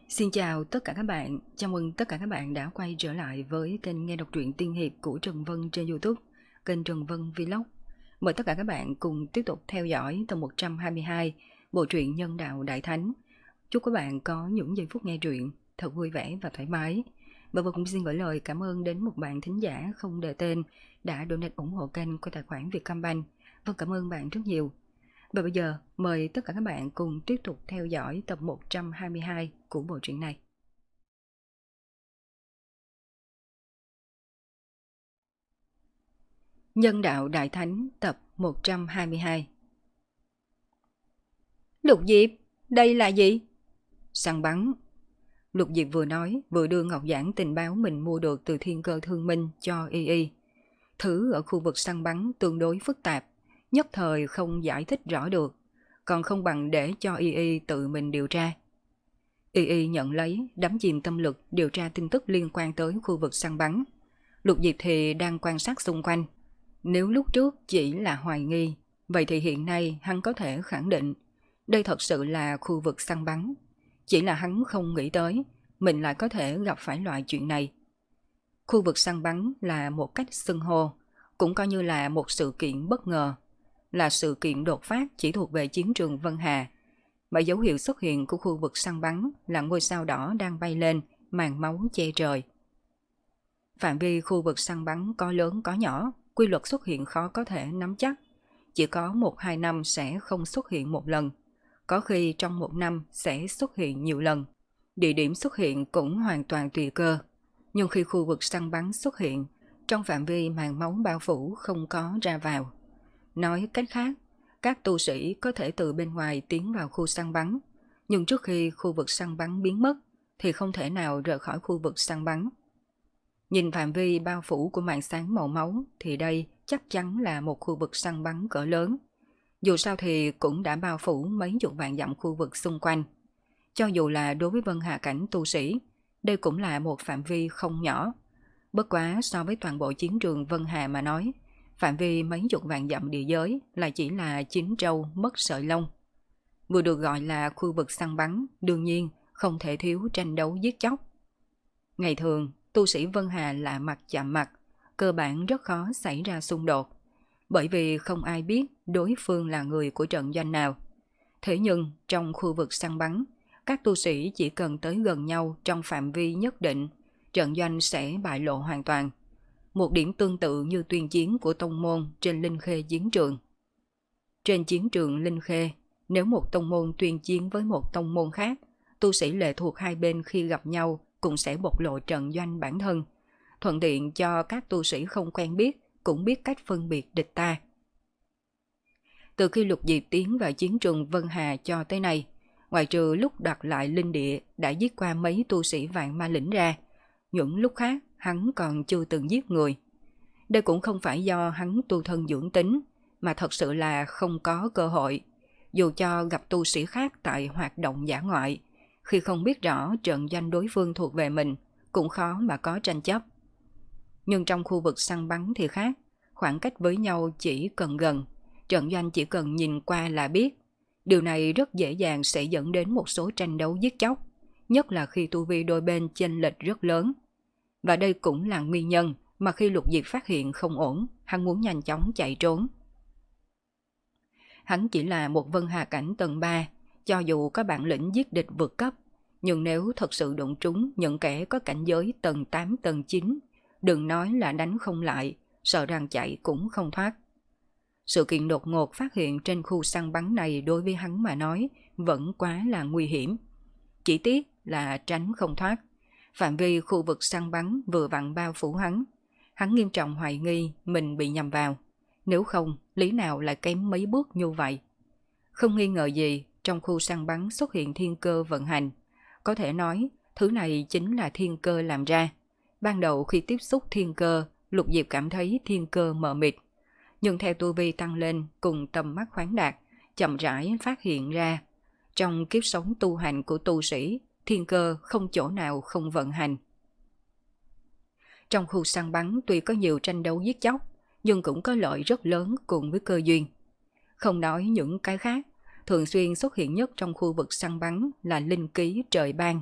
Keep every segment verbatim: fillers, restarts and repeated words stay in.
Xin chào tất cả các bạn, chào mừng tất cả các bạn đã quay trở lại với kênh nghe đọc truyện tiên hiệp của Trần Vân trên YouTube, kênh Trần Vân Vlog. Mời tất cả các bạn cùng tiếp tục theo dõi tập một trăm hai mươi hai bộ truyện Nhân Đạo Đại Thánh. Chúc các bạn có những giây phút nghe truyện thật vui vẻ và thoải mái. Và Vân cũng xin gửi lời cảm ơn đến một bạn thính giả không đề tên đã donate ủng hộ kênh qua tài khoản Vietcombank. Vân cảm ơn bạn rất nhiều. Và bây giờ, mời tất cả các bạn cùng tiếp tục theo dõi tập một trăm hai mươi hai của bộ truyện này. Nhân Đạo Đại Thánh tập một trăm hai mươi hai. Lục Diệp, đây là gì? Săn bắn. Lục Diệp vừa nói vừa đưa ngọc giản tình báo mình mua được từ Thiên Cơ Thương Minh cho Y Y. Thứ ở khu vực săn bắn tương đối phức tạp, nhất thời không giải thích rõ được, còn không bằng để cho Y Y tự mình điều tra. Y Y nhận lấy, đắm chìm tâm lực điều tra tin tức liên quan tới khu vực săn bắn. Lục Diệp thì đang quan sát xung quanh. Nếu lúc trước chỉ là hoài nghi, vậy thì hiện nay hắn có thể khẳng định đây thật sự là khu vực săn bắn. Chỉ là hắn không nghĩ tới mình lại có thể gặp phải loại chuyện này. Khu vực săn bắn là một cách xưng hô, cũng coi như là một sự kiện bất ngờ, là sự kiện đột phát chỉ thuộc về chiến trường Vân Hà. Mà dấu hiệu xuất hiện của khu vực săn bắn là ngôi sao đỏ đang bay lên, màn máu che trời. Phạm vi khu vực săn bắn có lớn có nhỏ, quy luật xuất hiện khó có thể nắm chắc. Chỉ có một hai năm sẽ không xuất hiện một lần, có khi trong một năm sẽ xuất hiện nhiều lần. Địa điểm xuất hiện cũng hoàn toàn tùy cơ. Nhưng khi khu vực săn bắn xuất hiện, trong phạm vi màn máu bao phủ không có ra vào. Nói cách khác, các tu sĩ có thể từ bên ngoài tiến vào khu săn bắn, nhưng trước khi khu vực săn bắn biến mất thì không thể nào rời khỏi khu vực săn bắn. Nhìn phạm vi bao phủ của màn sáng màu máu thì đây chắc chắn là một khu vực săn bắn cỡ lớn. Dù sao thì cũng đã bao phủ mấy chục vạn dặm khu vực xung quanh. Cho dù là đối với Vân Hà cảnh tu sĩ, đây cũng là một phạm vi không nhỏ. Bất quá so với toàn bộ chiến trường Vân Hà mà nói, phạm vi mấy chục vạn dặm địa giới là chỉ là chín trâu mất sợi lông. Vừa được gọi là khu vực săn bắn, đương nhiên không thể thiếu tranh đấu giết chóc. Ngày thường, tu sĩ Vân Hà lạ mặt chạm mặt, cơ bản rất khó xảy ra xung đột, bởi vì không ai biết đối phương là người của trận doanh nào. Thế nhưng trong khu vực săn bắn, các tu sĩ chỉ cần tới gần nhau trong phạm vi nhất định, trận doanh sẽ bại lộ hoàn toàn. Một điểm tương tự như tuyên chiến của tông môn trên Linh Khê chiến trường. Trên chiến trường Linh Khê, nếu một tông môn tuyên chiến với một tông môn khác, tu sĩ lệ thuộc hai bên khi gặp nhau cũng sẽ bộc lộ trận doanh bản thân, thuận tiện cho các tu sĩ không quen biết cũng biết cách phân biệt địch ta. Từ khi Lục Diệp tiến vào chiến trường Vân Hà cho tới nay, ngoại trừ lúc đặt lại linh địa đã giết qua mấy tu sĩ vạn ma lĩnh ra, những lúc khác hắn còn chưa từng giết người. Đây cũng không phải do hắn tu thân dưỡng tính, mà thật sự là không có cơ hội. Dù cho gặp tu sĩ khác tại hoạt động dã ngoại, khi không biết rõ trận doanh đối phương thuộc về mình, cũng khó mà có tranh chấp. Nhưng trong khu vực săn bắn thì khác, khoảng cách với nhau chỉ cần gần, trận doanh chỉ cần nhìn qua là biết. Điều này rất dễ dàng sẽ dẫn đến một số tranh đấu giết chóc, nhất là khi tu vi đôi bên chênh lệch rất lớn. Và đây cũng là nguyên nhân mà khi Lục Diệp phát hiện không ổn, hắn muốn nhanh chóng chạy trốn. Hắn chỉ là một Vân Hà cảnh tầng ba, cho dù có bản lĩnh giết địch vượt cấp, nhưng nếu thật sự đụng trúng những kẻ có cảnh giới tầng tám tầng chín, đừng nói là đánh không lại, sợ rằng chạy cũng không thoát. Sự kiện đột ngột phát hiện trên khu săn bắn này đối với hắn mà nói vẫn quá là nguy hiểm. Chỉ tiếc là tránh không thoát. Phạm vi khu vực săn bắn vừa vặn bao phủ hắn. Hắn nghiêm trọng hoài nghi mình bị nhầm vào. Nếu không, lý nào lại kém mấy bước như vậy? Không nghi ngờ gì, trong khu săn bắn xuất hiện thiên cơ vận hành. Có thể nói, thứ này chính là thiên cơ làm ra. Ban đầu khi tiếp xúc thiên cơ, Lục Diệp cảm thấy thiên cơ mờ mịt. Nhưng theo tu vi tăng lên cùng tầm mắt khoáng đạt, chậm rãi phát hiện ra. Trong kiếp sống tu hành của tu sĩ, thiên cơ không chỗ nào không vận hành. Trong khu săn bắn tuy có nhiều tranh đấu giết chóc, nhưng cũng có lợi rất lớn cùng với cơ duyên. Không nói những cái khác, thường xuyên xuất hiện nhất trong khu vực săn bắn là linh ký trời ban,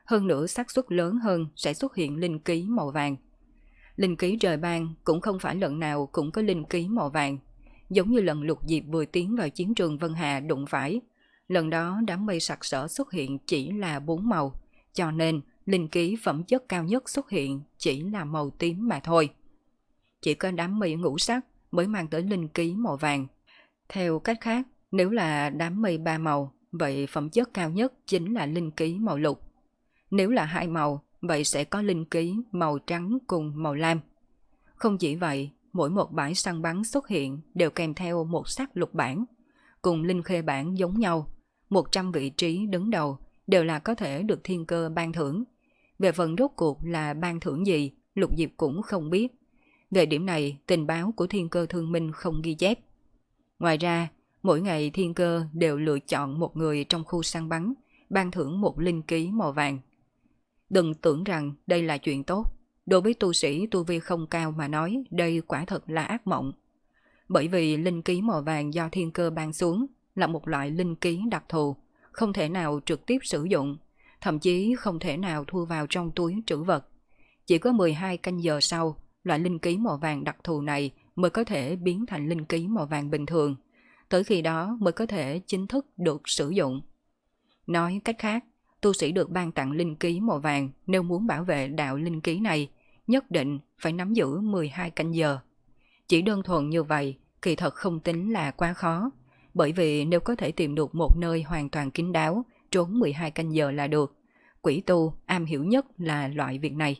hơn nữa xác suất lớn hơn sẽ xuất hiện linh ký màu vàng. Linh ký trời ban cũng không phải lần nào cũng có linh ký màu vàng, giống như lần Lục Diệp vừa tiến vào chiến trường Vân Hà đụng phải. Lần đó đám mây sặc sỡ xuất hiện chỉ là bốn màu, cho nên linh ký phẩm chất cao nhất xuất hiện chỉ là màu tím mà thôi. Chỉ có đám mây ngũ sắc mới mang tới linh ký màu vàng. Theo cách khác, nếu là đám mây ba màu, vậy phẩm chất cao nhất chính là linh ký màu lục. Nếu là hai màu, vậy sẽ có linh ký màu trắng cùng màu lam. Không chỉ vậy, mỗi một bãi săn bắn xuất hiện đều kèm theo một sắc lục bản, cùng linh khê bản giống nhau. một trăm vị trí đứng đầu đều là có thể được thiên cơ ban thưởng. Về phần rốt cuộc là ban thưởng gì, Lục Diệp cũng không biết. Về điểm này, tình báo của thiên cơ thương minh không ghi chép. Ngoài ra, mỗi ngày thiên cơ đều lựa chọn một người trong khu săn bắn, ban thưởng một linh ký màu vàng. Đừng tưởng rằng đây là chuyện tốt. Đối với tu sĩ tu vi không cao mà nói, đây quả thật là ác mộng. Bởi vì linh ký màu vàng do thiên cơ ban xuống là một loại linh ký đặc thù, không thể nào trực tiếp sử dụng, thậm chí không thể nào thu vào trong túi trữ vật. Chỉ có mười hai canh giờ sau, loại linh ký màu vàng đặc thù này mới có thể biến thành linh ký màu vàng bình thường. Tới khi đó mới có thể chính thức được sử dụng. Nói cách khác, tu sĩ được ban tặng linh ký màu vàng nếu muốn bảo vệ đạo linh ký này, nhất định phải nắm giữ mười hai canh giờ. Chỉ đơn thuần như vậy, kỳ thật không tính là quá khó, bởi vì nếu có thể tìm được một nơi hoàn toàn kín đáo, trốn mười hai canh giờ là được. Quỷ tu am hiểu nhất là loại việc này.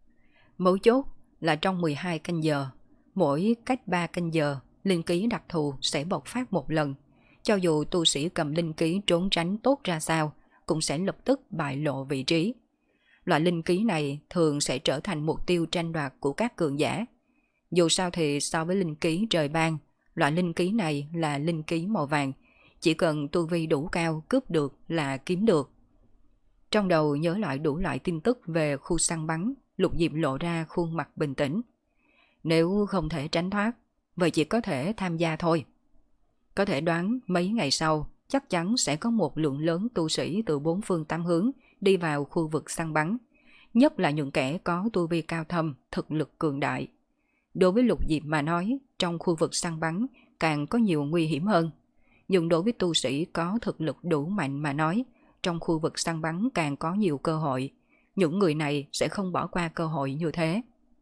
Mấu chốt là trong mười hai canh giờ, mỗi cách ba canh giờ, linh ký đặc thù sẽ bộc phát một lần. Cho dù tu sĩ cầm linh ký trốn tránh tốt ra sao, cũng sẽ lập tức bại lộ vị trí. Loại linh ký này thường sẽ trở thành mục tiêu tranh đoạt của các cường giả. Dù sao thì so với linh ký trời ban, loại linh ký này là linh ký màu vàng, chỉ cần tu vi đủ cao cướp được là kiếm được. Trong đầu nhớ lại đủ loại tin tức về khu săn bắn, Lục Diệp lộ ra khuôn mặt bình tĩnh. Nếu không thể tránh thoát, vậy chỉ có thể tham gia thôi. Có thể đoán mấy ngày sau, chắc chắn sẽ có một lượng lớn tu sĩ từ bốn phương tám hướng đi vào khu vực săn bắn, nhất là những kẻ có tu vi cao thâm, thực lực cường đại. Đối với Lục Diệp mà nói, trong khu vực săn bắn càng có nhiều nguy hiểm hơn. Nhưng đối với tu sĩ có thực lực đủ mạnh mà nói, trong khu vực săn bắn càng có nhiều cơ hội. Những người này sẽ không bỏ qua cơ hội như thế.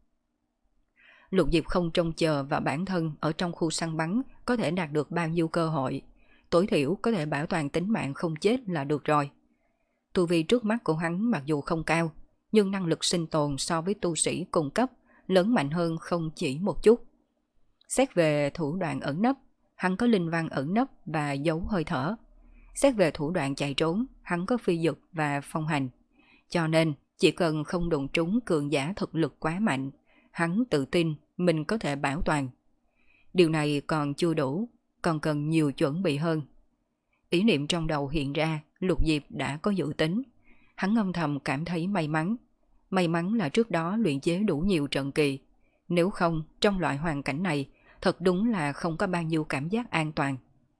Lục Diệp không trông chờ vào bản thân ở trong khu săn bắn có thể đạt được bao nhiêu cơ hội. Tối thiểu có thể bảo toàn tính mạng không chết là được rồi. Tu vi trước mắt của hắn mặc dù không cao, nhưng năng lực sinh tồn so với tu sĩ cùng cấp lớn mạnh hơn không chỉ một chút. Xét về thủ đoạn ẩn nấp, hắn có linh văn ẩn nấp và giấu hơi thở. Xét về thủ đoạn chạy trốn, hắn có phi dực và phong hành. Cho nên, chỉ cần không đụng trúng cường giả thực lực quá mạnh, hắn tự tin mình có thể bảo toàn. Điều này còn chưa đủ, còn cần nhiều chuẩn bị hơn. Ý niệm trong đầu hiện ra, Lục Diệp đã có dự tính. Hắn âm thầm cảm thấy may mắn. May mắn là trước đó luyện chế đủ nhiều trận kỳ. Nếu không, trong loại hoàn cảnh này, thật đúng là không có bao nhiêu cảm giác an toàn.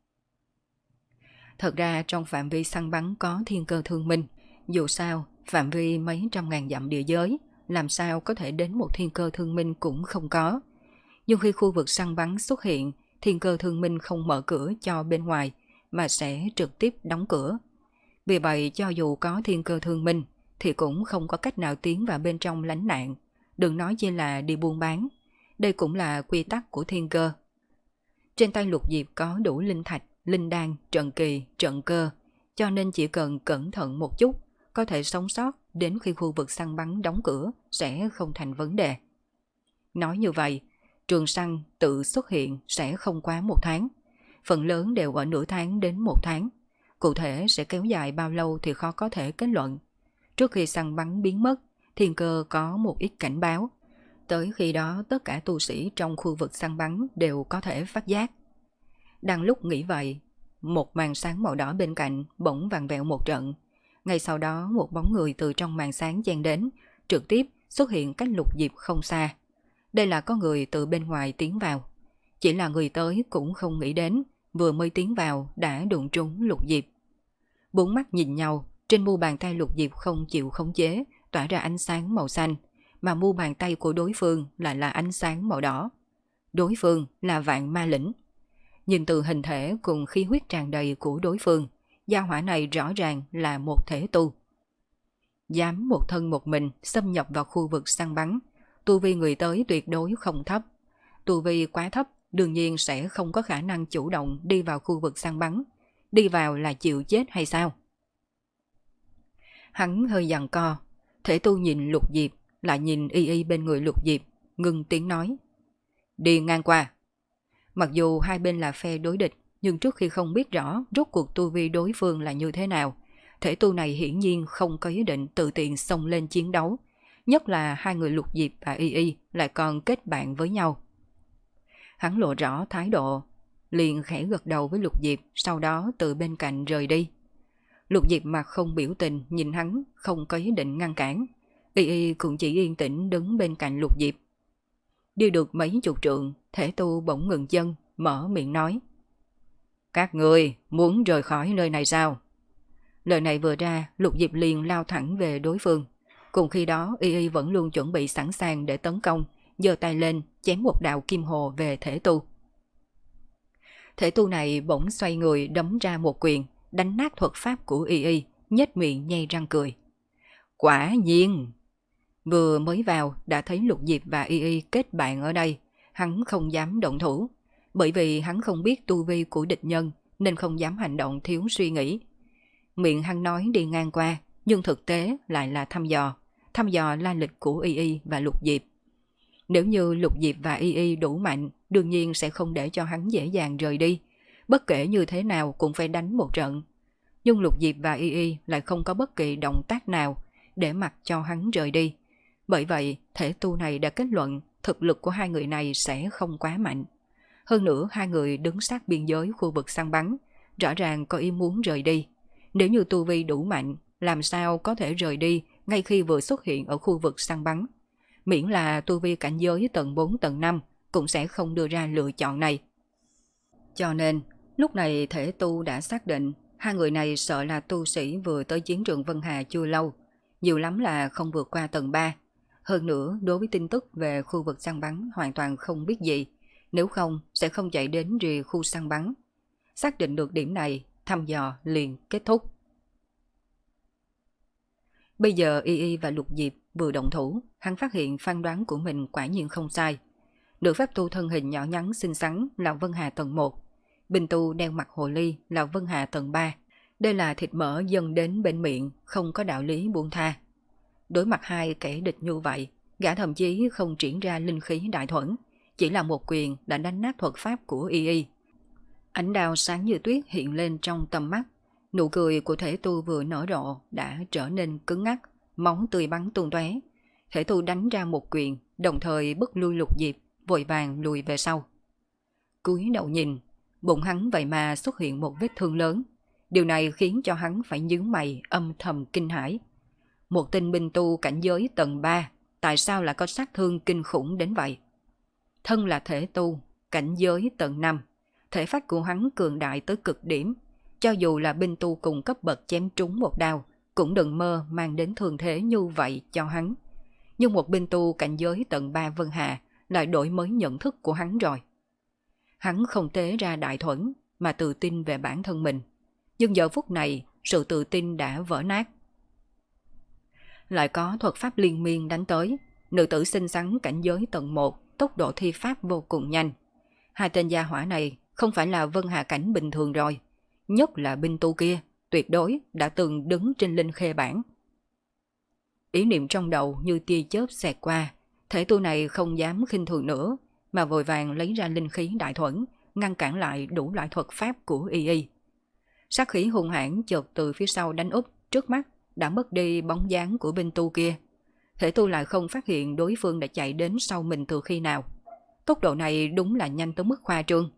Thật ra trong phạm vi săn bắn có thiên cơ thương minh. Dù sao, phạm vi mấy trăm ngàn dặm địa giới, làm sao có thể đến một thiên cơ thương minh cũng không có. Nhưng khi khu vực săn bắn xuất hiện, thiên cơ thương minh không mở cửa cho bên ngoài, mà sẽ trực tiếp đóng cửa. Vì vậy cho dù có thiên cơ thương minh, thì cũng không có cách nào tiến vào bên trong lánh nạn, đừng nói chỉ là đi buôn bán. Đây cũng là quy tắc của thiên cơ. Trên tay Lục Diệp có đủ linh thạch, linh đan, trận kỳ, trận cơ, cho nên chỉ cần cẩn thận một chút, có thể sống sót đến khi khu vực săn bắn đóng cửa sẽ không thành vấn đề. Nói như vậy, trường săn tự xuất hiện sẽ không quá một tháng, phần lớn đều ở nửa tháng đến một tháng. Cụ thể sẽ kéo dài bao lâu thì khó có thể kết luận. Trước khi săn bắn biến mất, thiên cơ có một ít cảnh báo. Tới khi đó tất cả tu sĩ trong khu vực săn bắn đều có thể phát giác. Đang lúc nghĩ vậy, một màn sáng màu đỏ bên cạnh bỗng vàng vẹo một trận. Ngay sau đó một bóng người từ trong màn sáng chen đến, trực tiếp xuất hiện cách Lục Diệp không xa. Đây là có người từ bên ngoài tiến vào. Chỉ là người tới cũng không nghĩ đến, vừa mới tiến vào đã đụng trúng Lục Diệp. Bốn mắt nhìn nhau, Trên mu bàn tay Lục Diệp không chịu khống chế, tỏa ra ánh sáng màu xanh, mà mu bàn tay của đối phương lại là ánh sáng màu đỏ. Đối phương là Vạn Ma Lĩnh. Nhìn từ hình thể cùng khí huyết tràn đầy của đối phương, gia hỏa này rõ ràng là một thể tu. Dám một thân một mình xâm nhập vào khu vực săn bắn, tu vi người tới tuyệt đối không thấp. Tu vi quá thấp đương nhiên sẽ không có khả năng chủ động đi vào khu vực săn bắn. Đi vào là chịu chết hay sao? Hắn hơi giằng co, thể tu nhìn Lục Diệp, lại nhìn y y bên người Lục Diệp, ngưng tiếng nói. Đi ngang qua. Mặc dù hai bên là phe đối địch, nhưng trước khi không biết rõ rốt cuộc tu vi đối phương là như thế nào, thể tu này hiển nhiên không có ý định tự tiện xông lên chiến đấu. Nhất là hai người Lục Diệp và y y lại còn kết bạn với nhau. Hắn lộ rõ thái độ, liền khẽ gật đầu với Lục Diệp, sau đó từ bên cạnh rời đi. Lục Diệp mặt không biểu tình nhìn hắn, không có ý định ngăn cản. Y y cũng chỉ yên tĩnh đứng bên cạnh Lục Diệp. Đi được mấy chục trượng, thể tu bỗng ngừng chân, mở miệng nói. Các người muốn rời khỏi nơi này sao? Lời này vừa ra, Lục Diệp liền lao thẳng về đối phương. Cùng khi đó, Y Y vẫn luôn chuẩn bị sẵn sàng để tấn công, giơ tay lên, chém một đạo kim hồ về thể tu. Thể tu này bỗng xoay người đấm ra một quyền, đánh nát thuật pháp của Y Y, nhếch miệng nhay răng cười. Quả nhiên! Vừa mới vào đã thấy Lục Diệp và Y Y kết bạn ở đây, hắn không dám động thủ. Bởi vì hắn không biết tu vi của địch nhân nên không dám hành động thiếu suy nghĩ. Miệng hắn nói đi ngang qua, nhưng thực tế lại là thăm dò, thăm dò la lịch của Y Y và Lục Diệp. Nếu như Lục Diệp và Y Y đủ mạnh, đương nhiên sẽ không để cho hắn dễ dàng rời đi. Bất kể như thế nào cũng phải đánh một trận. Nhưng Lục Diệp và Y Y lại không có bất kỳ động tác nào để mặc cho hắn rời đi. Bởi vậy, thể tu này đã kết luận thực lực của hai người này sẽ không quá mạnh. Hơn nữa hai người đứng sát biên giới khu vực săn bắn, rõ ràng có ý muốn rời đi. Nếu như tu vi đủ mạnh, làm sao có thể rời đi ngay khi vừa xuất hiện ở khu vực săn bắn. Miễn là tu vi cảnh giới tầng bốn tầng năm cũng sẽ không đưa ra lựa chọn này. Cho nên, lúc này thể tu đã xác định hai người này sợ là tu sĩ vừa tới chiến trường Vân Hà chưa lâu, nhiều lắm là không vượt qua tầng ba. Hơn nữa, đối với tin tức về khu vực săn bắn hoàn toàn không biết gì, nếu không sẽ không chạy đến rìa khu săn bắn. Xác định được điểm này, thăm dò liền kết thúc. Bây giờ Y Y và Lục Diệp vừa động thủ, hắn phát hiện phán đoán của mình quả nhiên không sai. Nữ pháp tu thân hình nhỏ nhắn xinh xắn là Vân Hà tầng một, bình tu đeo mặt hồ ly là Vân Hà tầng ba. Đây là thịt mỡ dâng đến bên miệng, không có đạo lý buông tha. Đối mặt hai kẻ địch như vậy, gã thậm chí không triển ra linh khí đại thuẫn, chỉ là một quyền đã đánh nát thuật pháp của Y Y. Ánh đao sáng như tuyết hiện lên trong tầm mắt, nụ cười của thể tu vừa nở rộ đã trở nên cứng ngắc, máu tươi bắn tung tóe. Thể tu đánh ra một quyền, đồng thời bức lui Lục Diệp, vội vàng lùi về sau. Cúi đầu nhìn, bụng hắn vậy mà xuất hiện một vết thương lớn. Điều này khiến cho hắn phải nhướng mày âm thầm kinh hãi. Một tên binh tu cảnh giới tầng ba, tại sao lại có sát thương kinh khủng đến vậy? Thân là thể tu, cảnh giới tầng năm, thể phách của hắn cường đại tới cực điểm. Cho dù là binh tu cùng cấp bậc chém trúng một đao, cũng đừng mơ mang đến thương thế như vậy cho hắn. Nhưng một binh tu cảnh giới tầng ba Vân Hà lại đổi mới nhận thức của hắn rồi. Hắn không tế ra đại thuẫn mà tự tin về bản thân mình. Nhưng giờ phút này, sự tự tin đã vỡ nát. Lại có thuật pháp liên miên đánh tới, nữ tử xinh xắn cảnh giới tầng một, tốc độ thi pháp vô cùng nhanh. Hai tên gia hỏa này không phải là Vân Hà cảnh bình thường rồi, nhất là binh tu kia, tuyệt đối đã từng đứng trên linh khê bảng. Ý niệm trong đầu như tia chớp xẹt qua, thể tu này không dám khinh thường nữa, mà vội vàng lấy ra linh khí đại thuẫn, ngăn cản lại đủ loại thuật pháp của Y Y. Sát khí hung hãn chợt từ phía sau đánh úp, trước mắt đã mất đi bóng dáng của binh tu kia. Thể tu lại không phát hiện đối phương đã chạy đến sau mình từ khi nào. Tốc độ này đúng là nhanh tới mức khoa trương.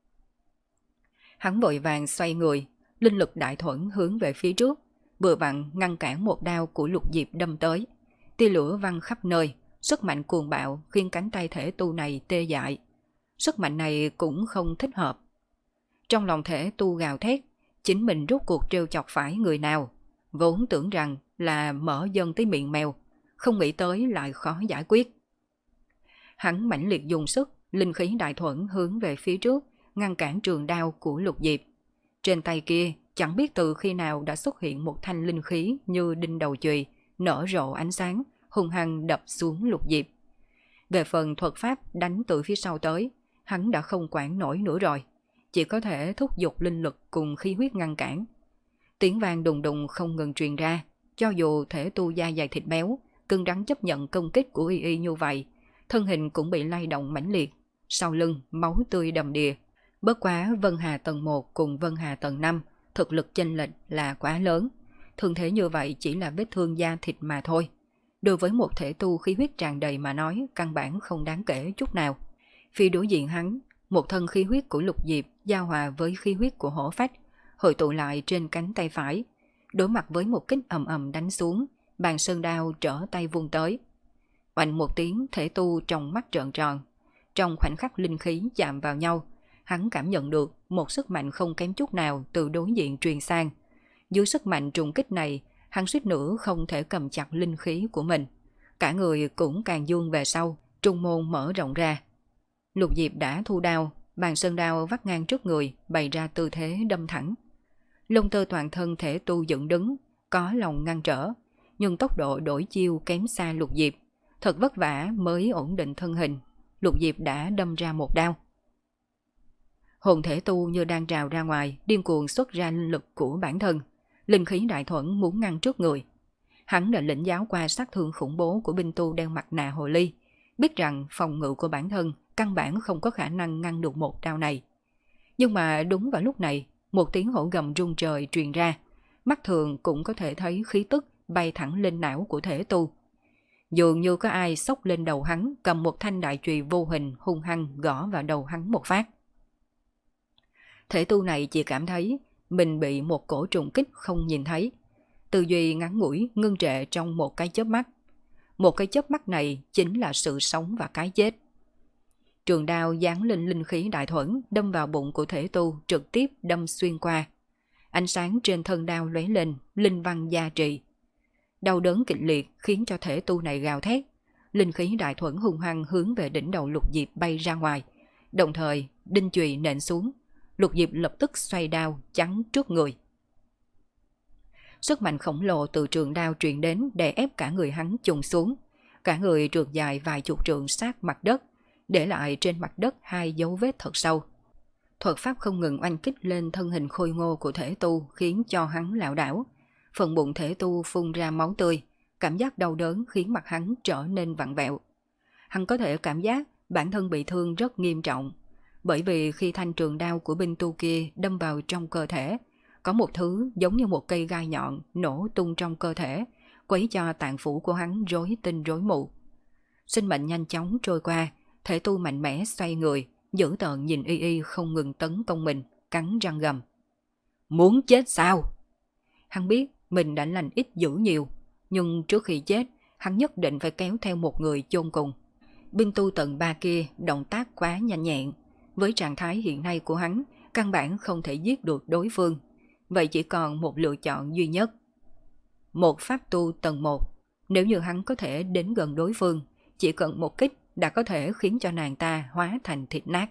Hắn vội vàng xoay người, linh lực đại thuẫn hướng về phía trước, vừa vặn ngăn cản một đao của Lục Diệp đâm tới. Tia lửa văng khắp nơi, sức mạnh cuồng bạo khiến cánh tay thể tu này tê dại. Sức mạnh này cũng không thích hợp. Trong lòng thể tu gào thét, chính mình rốt cuộc trêu chọc phải người nào. vốn tưởng rằng là mở dân tới miệng mèo, không nghĩ tới lại khó giải quyết. Hắn mãnh liệt dùng sức, linh khí đại thuẫn hướng về phía trước, ngăn cản trường đao của Lục Diệp. Trên tay kia, chẳng biết từ khi nào đã xuất hiện một thanh linh khí như đinh đầu chùy, nở rộ ánh sáng, hung hăng đập xuống Lục Diệp. Về phần thuật pháp đánh từ phía sau tới, hắn đã không quản nổi nữa rồi, chỉ có thể thúc giục linh lực cùng khí huyết ngăn cản. Tiếng vang đùng đùng không ngừng truyền ra, cho dù thể tu da dày thịt béo, cứng rắn chấp nhận công kích của y y như vậy, thân hình cũng bị lay động mãnh liệt, sau lưng máu tươi đầm đìa. Bất quá Vân Hà tầng một cùng Vân Hà tầng năm, thực lực chênh lệch là quá lớn. Thương thế như vậy chỉ là vết thương da thịt mà thôi. Đối với một thể tu khí huyết tràn đầy mà nói, căn bản không đáng kể chút nào. Phía đối diện hắn, một thân khí huyết của Lục Diệp giao hòa với khí huyết của Hổ Phách, hội tụ lại trên cánh tay phải. Đối mặt với một kích ầm ầm đánh xuống, bàn sơn đao trở tay vung tới. Oanh một tiếng, thể tu trong mắt trợn tròn. Trong khoảnh khắc linh khí chạm vào nhau, hắn cảm nhận được một sức mạnh không kém chút nào từ đối diện truyền sang. Dưới sức mạnh trùng kích này, hắn suýt nữa không thể cầm chặt linh khí của mình. Cả người cũng càng dương về sau, trung môn mở rộng ra. Lục Diệp đã thu đao, bàn sơn đao vắt ngang trước người, bày ra tư thế đâm thẳng. Lông tơ toàn thân thể tu dựng đứng, có lòng ngăn trở, nhưng tốc độ đổi chiêu kém xa Lục Diệp. Thật vất vả mới ổn định thân hình, Lục Diệp đã đâm ra một đao. Hồn thể tu như đang trào ra ngoài, điên cuồng xuất ra linh lực của bản thân. Linh khí đại thuẫn muốn ngăn trước người. Hắn đã lĩnh giáo qua sát thương khủng bố của binh tu đeo mặt nạ hồ ly, biết rằng phòng ngự của bản thân căn bản không có khả năng ngăn được một đao này. Nhưng mà đúng vào lúc này, một tiếng hổ gầm rung trời truyền ra, mắt thường cũng có thể thấy khí tức bay thẳng lên não của thể tu. Dường như có ai xốc lên đầu hắn, cầm một thanh đại chùy vô hình hung hăng gõ vào đầu hắn một phát. Thể tu này chỉ cảm thấy mình bị một cổ trùng kích không nhìn thấy. Tư duy ngắn ngủi ngưng trệ trong một cái chớp mắt. Một cái chớp mắt này chính là sự sống và cái chết. Trường đao giáng lên linh khí đại thuẫn, đâm vào bụng của thể tu, trực tiếp đâm xuyên qua. Ánh sáng trên thân đao lóe lên, linh văn gia trị. Đau đớn kịch liệt khiến cho thể tu này gào thét. Linh khí đại thuẫn hung hăng hướng về đỉnh đầu Lục Diệp bay ra ngoài. Đồng thời, đinh chùy nện xuống. Lục Diệp lập tức xoay đao chắn trước người. Sức mạnh khổng lồ từ trường đao truyền đến đè ép cả người hắn chùng xuống. Cả người trượt dài vài chục trượng sát mặt đất, để lại trên mặt đất hai dấu vết thật sâu. Thuật pháp không ngừng oanh kích lên thân hình khôi ngô của thể tu khiến cho hắn lảo đảo. Phần bụng thể tu phun ra máu tươi, cảm giác đau đớn khiến mặt hắn trở nên vặn vẹo. Hắn có thể cảm giác bản thân bị thương rất nghiêm trọng, bởi vì khi thanh trường đao của binh tu kia đâm vào trong cơ thể, có một thứ giống như một cây gai nhọn nổ tung trong cơ thể, quấy cho tạng phủ của hắn rối tinh rối mù. Sinh mệnh nhanh chóng trôi qua, thể tu mạnh mẽ xoay người, dữ tợn nhìn y y không ngừng tấn công mình, cắn răng gầm. Muốn chết sao? Hắn biết mình đã lành ít dữ nhiều, nhưng trước khi chết, hắn nhất định phải kéo theo một người chôn cùng. Binh tu tận ba kia động tác quá nhanh nhẹn, với trạng thái hiện nay của hắn, căn bản không thể giết được đối phương. Vậy chỉ còn một lựa chọn duy nhất. Một pháp tu tầng một, nếu như hắn có thể đến gần đối phương, chỉ cần một kích đã có thể khiến cho nàng ta hóa thành thịt nát.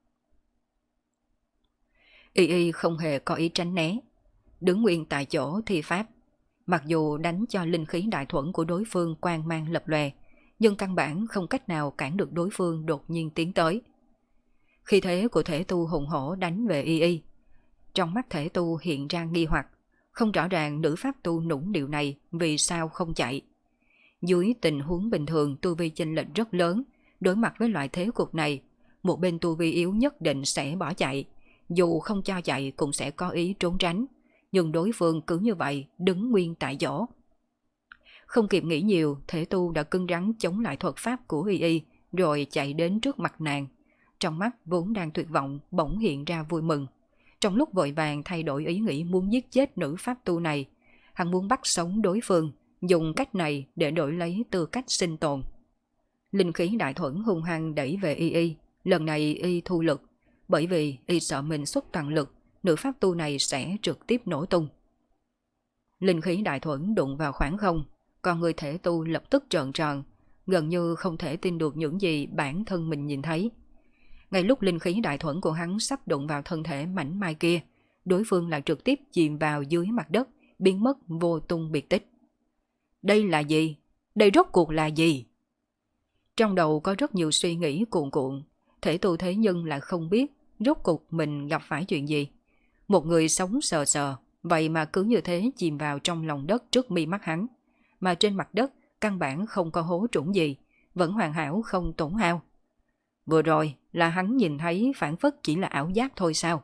Y y không hề có ý tránh né, đứng nguyên tại chỗ thi pháp. Mặc dù đánh cho linh khí đại thuẫn của đối phương quang mang lập lòe, nhưng căn bản không cách nào cản được đối phương đột nhiên tiến tới. Khi thế của thể tu hùng hổ đánh về y y, trong mắt thể tu hiện ra nghi hoặc, không rõ ràng nữ pháp tu nũng điệu này vì sao không chạy. Dưới tình huống bình thường tu vi chênh lệch rất lớn, đối mặt với loại thế cục này, một bên tu vi yếu nhất định sẽ bỏ chạy, dù không cho chạy cũng sẽ có ý trốn tránh, nhưng đối phương cứ như vậy đứng nguyên tại chỗ. Không kịp nghĩ nhiều, thể tu đã cứng rắn chống lại thuật pháp của y y, rồi chạy đến trước mặt nàng. Trong mắt vốn đang tuyệt vọng bỗng hiện ra vui mừng. Trong lúc vội vàng thay đổi ý nghĩ muốn giết chết nữ pháp tu này, hắn muốn bắt sống đối phương, dùng cách này để đổi lấy tư cách sinh tồn. Linh khí đại thuẫn hung hăng đẩy về y y, lần này y thu lực, bởi vì y sợ mình xuất toàn lực, nữ pháp tu này sẽ trực tiếp nổ tung. Linh khí đại thuẫn đụng vào khoảng không, còn người thể tu lập tức trợn tròn, gần như không thể tin được những gì bản thân mình nhìn thấy. Ngay lúc linh khí đại thuẫn của hắn sắp đụng vào thân thể mảnh mai kia, đối phương lại trực tiếp chìm vào dưới mặt đất, biến mất vô tung biệt tích. Đây là gì? Đây rốt cuộc là gì? Trong đầu có rất nhiều suy nghĩ cuồn cuộn, thể tu thế nhưng lại không biết rốt cuộc mình gặp phải chuyện gì. Một người sống sờ sờ, vậy mà cứ như thế chìm vào trong lòng đất trước mi mắt hắn, mà trên mặt đất căn bản không có hố trũng gì, vẫn hoàn hảo không tổn hao. Vừa rồi là hắn nhìn thấy phản phất chỉ là ảo giác thôi sao?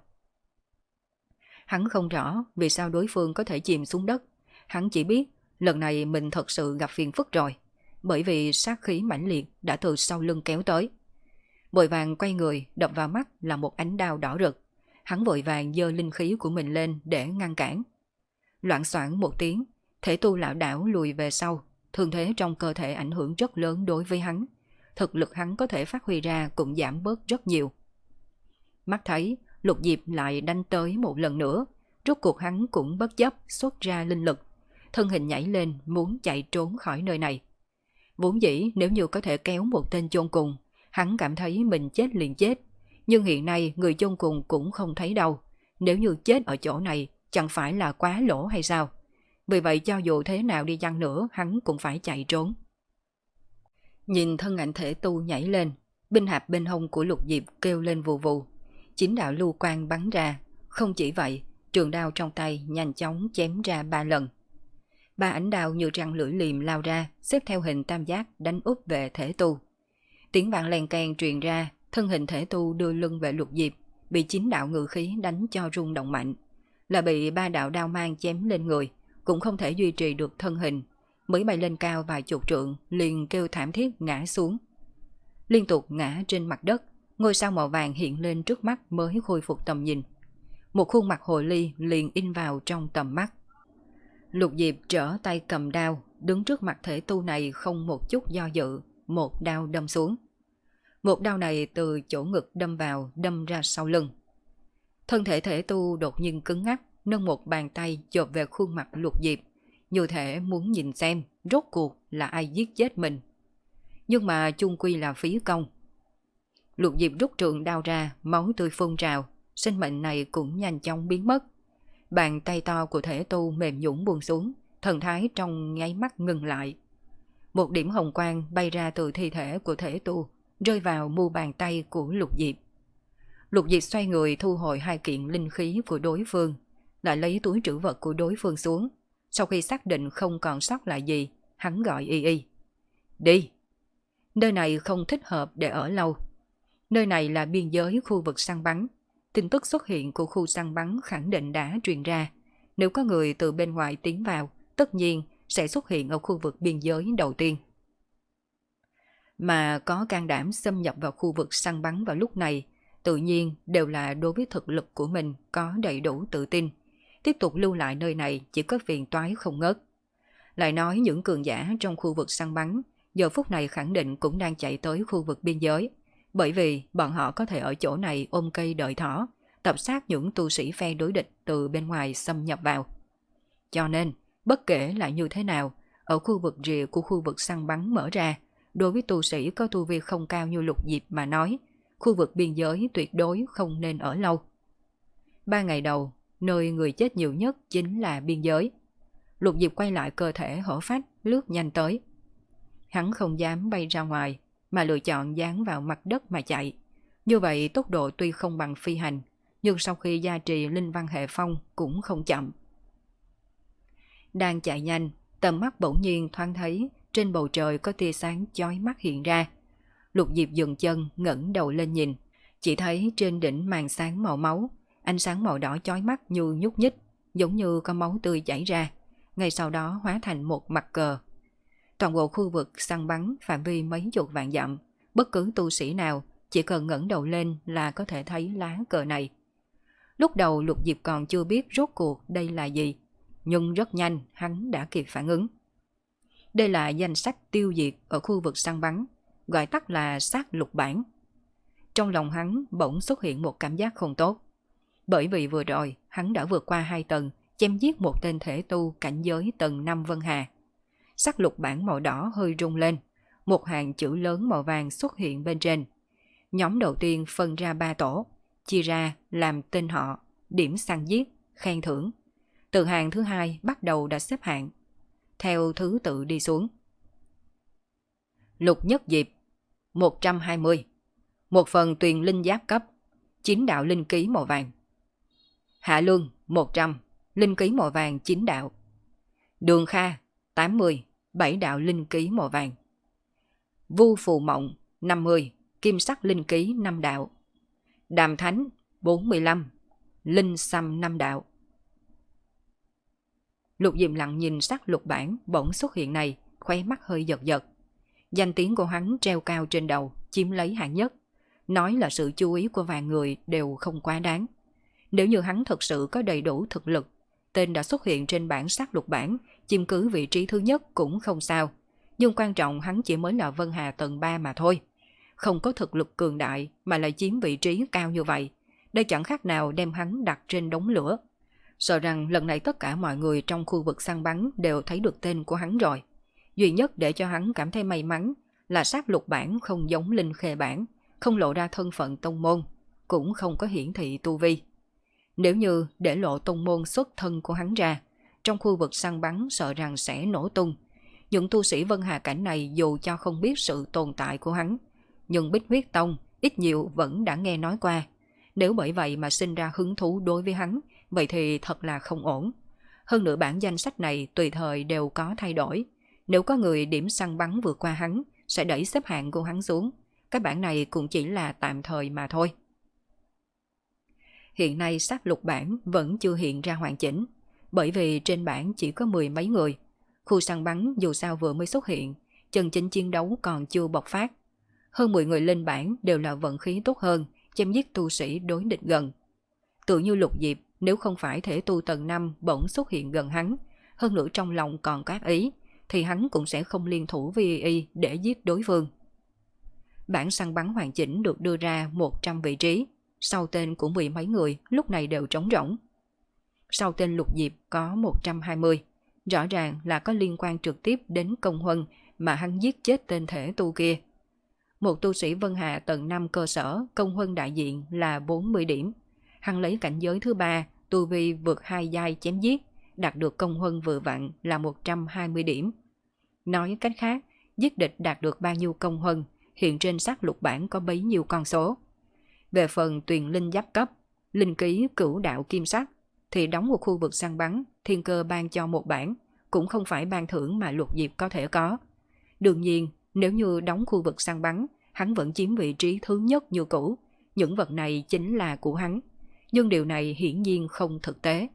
Hắn không rõ vì sao đối phương có thể chìm xuống đất, hắn chỉ biết lần này mình thật sự gặp phiền phức rồi, bởi vì sát khí mãnh liệt đã từ sau lưng kéo tới. Vội vàng quay người, đập vào mắt là một ánh đao đỏ rực, hắn vội vàng giơ linh khí của mình lên để ngăn cản. Loạn soảng một tiếng, thể tu lão đảo lùi về sau, thương thế trong cơ thể ảnh hưởng rất lớn đối với hắn, thực lực hắn có thể phát huy ra cũng giảm bớt rất nhiều. Mắt thấy Lục Diệp lại đánh tới một lần nữa, rốt cuộc hắn cũng bất chấp xuất ra linh lực, thân hình nhảy lên muốn chạy trốn khỏi nơi này. Vốn dĩ nếu như có thể kéo một tên chôn cùng, hắn cảm thấy mình chết liền chết, nhưng hiện nay người chôn cùng cũng không thấy đâu, nếu như chết ở chỗ này chẳng phải là quá lỗ hay sao? Vì vậy cho dù thế nào đi chăng nữa hắn cũng phải chạy trốn. Nhìn thân ảnh thể tu nhảy lên, binh hạp bên hông của Lục Diệp kêu lên vù vù. Chính đạo lưu quang bắn ra, không chỉ vậy, trường đao trong tay nhanh chóng chém ra ba lần. Ba ánh đao như răng lưỡi liềm lao ra, xếp theo hình tam giác đánh úp về thể tu. Tiếng vang len keng truyền ra, thân hình thể tu đưa lưng về Lục Diệp, bị chính đạo ngự khí đánh cho rung động mạnh, là bị ba đạo đao mang chém lên người, cũng không thể duy trì được thân hình, mới bay lên cao vài chục trượng liền kêu thảm thiết ngã xuống. Liên tục ngã trên mặt đất, ngôi sao màu vàng hiện lên trước mắt mới khôi phục tầm nhìn. Một khuôn mặt hồ ly liền in vào trong tầm mắt. Lục Diệp trở tay cầm đao, đứng trước mặt thể tu này không một chút do dự, một đao đâm xuống. Một đao này từ chỗ ngực đâm vào, đâm ra sau lưng. Thân thể thể tu đột nhiên cứng ngắc, nâng một bàn tay chộp về khuôn mặt Lục Diệp, như thể muốn nhìn xem rốt cuộc là ai giết chết mình. Nhưng mà chung quy là phí công. Lục Diệp rút trường đao ra, máu tươi phun trào, sinh mệnh này cũng nhanh chóng biến mất. Bàn tay to của thể tu mềm nhũn buông xuống, thần thái trong nháy mắt ngừng lại. Một điểm hồng quang bay ra từ thi thể của thể tu, rơi vào mu bàn tay của Lục Diệp. Lục Diệp xoay người thu hồi hai kiện linh khí của đối phương, lại lấy túi trữ vật của đối phương xuống. Sau khi xác định không còn sót lại gì, hắn gọi Y Y. Đi! Nơi này không thích hợp để ở lâu. Nơi này là biên giới khu vực săn bắn. Tin tức xuất hiện của khu săn bắn khẳng định đã truyền ra. Nếu có người từ bên ngoài tiến vào, tất nhiên sẽ xuất hiện ở khu vực biên giới đầu tiên. Mà có can đảm xâm nhập vào khu vực săn bắn vào lúc này, tự nhiên đều là đối với thực lực của mình có đầy đủ tự tin. Tiếp tục lưu lại nơi này chỉ có phiền toái không ngớt. Lại nói những cường giả trong khu vực săn bắn, giờ phút này khẳng định cũng đang chạy tới khu vực biên giới, bởi vì bọn họ có thể ở chỗ này ôm cây đợi thỏ, tập sát những tu sĩ phe đối địch từ bên ngoài xâm nhập vào. Cho nên, bất kể là như thế nào, ở khu vực rìa của khu vực săn bắn mở ra, đối với tu sĩ có tu vi không cao như Lục Diệp mà nói, khu vực biên giới tuyệt đối không nên ở lâu. Ba ngày đầu, nơi người chết nhiều nhất chính là biên giới. Lục Diệp quay lại cơ thể hở phách, lướt nhanh tới. Hắn không dám bay ra ngoài, mà lựa chọn dán vào mặt đất mà chạy. Như vậy tốc độ tuy không bằng phi hành, nhưng sau khi gia trì linh văn hệ phong cũng không chậm. Đang chạy nhanh, tầm mắt bỗng nhiên thoáng thấy trên bầu trời có tia sáng chói mắt hiện ra. Lục Diệp dừng chân, ngẩng đầu lên nhìn, chỉ thấy trên đỉnh màn sáng màu máu, ánh sáng màu đỏ chói mắt như nhúc nhích, giống như có máu tươi chảy ra, ngay sau đó hóa thành một mặt cờ. Toàn bộ khu vực săn bắn phạm vi mấy chục vạn dặm, bất cứ tu sĩ nào chỉ cần ngẩng đầu lên là có thể thấy lá cờ này. Lúc đầu Lục Diệp còn chưa biết rốt cuộc đây là gì, nhưng rất nhanh hắn đã kịp phản ứng. Đây là danh sách tiêu diệt ở khu vực săn bắn, gọi tắt là sát lục bản. Trong lòng hắn bỗng xuất hiện một cảm giác không tốt, bởi vì vừa rồi hắn đã vượt qua hai tầng, chém giết một tên thể tu cảnh giới tầng năm Vân Hà. Sắc lục bản màu đỏ hơi rung lên, một hàng chữ lớn màu vàng xuất hiện bên trên. Nhóm đầu tiên phân ra ba tổ, chia ra làm tên họ, điểm săn giết, khen thưởng. Từ hàng thứ hai bắt đầu đã xếp hạng, theo thứ tự đi xuống. Lục Nhất Diệp một trăm hai mươi, một phần tuyền linh giáp cấp, chín đạo linh ký màu vàng. Hạ Luân một trăm, linh ký màu vàng chín đạo. Đường Kha tám mươi, bảy đạo linh ký màu vàng. Vu Phù Mộng năm mươi, kim sắc linh ký năm đạo. Đàm Thánh bốn mươi lăm, linh xăm năm đạo. Lục Diệm lặng nhìn sắc lục bản bỗng xuất hiện này, khóe mắt hơi giật giật. Danh tiếng của hắn treo cao trên đầu, chiếm lấy hạng nhất. Nói là sự chú ý của vài người đều không quá đáng. Nếu như hắn thực sự có đầy đủ thực lực, tên đã xuất hiện trên bảng sắc lục bản, chiếm cứ vị trí thứ nhất cũng không sao. Nhưng quan trọng hắn chỉ mới là Vân Hà tầng ba mà thôi. Không có thực lực cường đại mà lại chiếm vị trí cao như vậy. Đây chẳng khác nào đem hắn đặt trên đống lửa. Sợ rằng lần này tất cả mọi người trong khu vực săn bắn đều thấy được tên của hắn rồi. Duy nhất để cho hắn cảm thấy may mắn là sắc lục bản không giống linh khê bản, không lộ ra thân phận tông môn, cũng không có hiển thị tu vi. Nếu như để lộ tông môn xuất thân của hắn ra, trong khu vực săn bắn sợ rằng sẽ nổ tung. Những tu sĩ Vân Hà cảnh này dù cho không biết sự tồn tại của hắn, nhưng Bích Huyết Tông ít nhiều vẫn đã nghe nói qua. Nếu bởi vậy mà sinh ra hứng thú đối với hắn, vậy thì thật là không ổn. Hơn nữa bản danh sách này tùy thời đều có thay đổi. Nếu có người điểm săn bắn vượt qua hắn, sẽ đẩy xếp hạng của hắn xuống. Cái bản này cũng chỉ là tạm thời mà thôi. Hiện nay sắc lục bản vẫn chưa hiện ra hoàn chỉnh, bởi vì trên bản chỉ có mười mấy người. Khu săn bắn dù sao vừa mới xuất hiện, chân chính chiến đấu còn chưa bộc phát. Hơn mười người lên bản đều là vận khí tốt hơn, chém giết tu sĩ đối địch gần. Tự như Lục Diệp, nếu không phải thể tu tầng năm bỗng xuất hiện gần hắn, hơn nữa trong lòng còn có ác ý, thì hắn cũng sẽ không liên thủ với y y để giết đối phương. Bản săn bắn hoàn chỉnh được đưa ra một trăm vị trí, sau tên của mười mấy người lúc này đều trống rỗng. Sau tên Lục Diệp có một trăm hai mươi, rõ ràng là có liên quan trực tiếp đến công huân mà hắn giết chết tên thể tu kia. Một tu sĩ Vân Hà tầng năm cơ sở, công huân đại diện là bốn mươi điểm. Hắn lấy cảnh giới thứ ba, tu vi vượt hai giai chém giết, đạt được công huân vừa vặn là một trăm hai mươi điểm. Nói cách khác, giết địch đạt được bao nhiêu công huân, hiện trên sắc lục bản có bấy nhiêu con số. Về phần tuyền linh giáp cấp, linh ký cửu đạo kim sắc, thì đóng một khu vực săn bắn, thiên cơ ban cho một bản, cũng không phải ban thưởng mà Lục Diệp có thể có. Đương nhiên, nếu như đóng khu vực săn bắn, hắn vẫn chiếm vị trí thứ nhất như cũ, những vật này chính là của hắn. Nhưng điều này hiển nhiên không thực tế.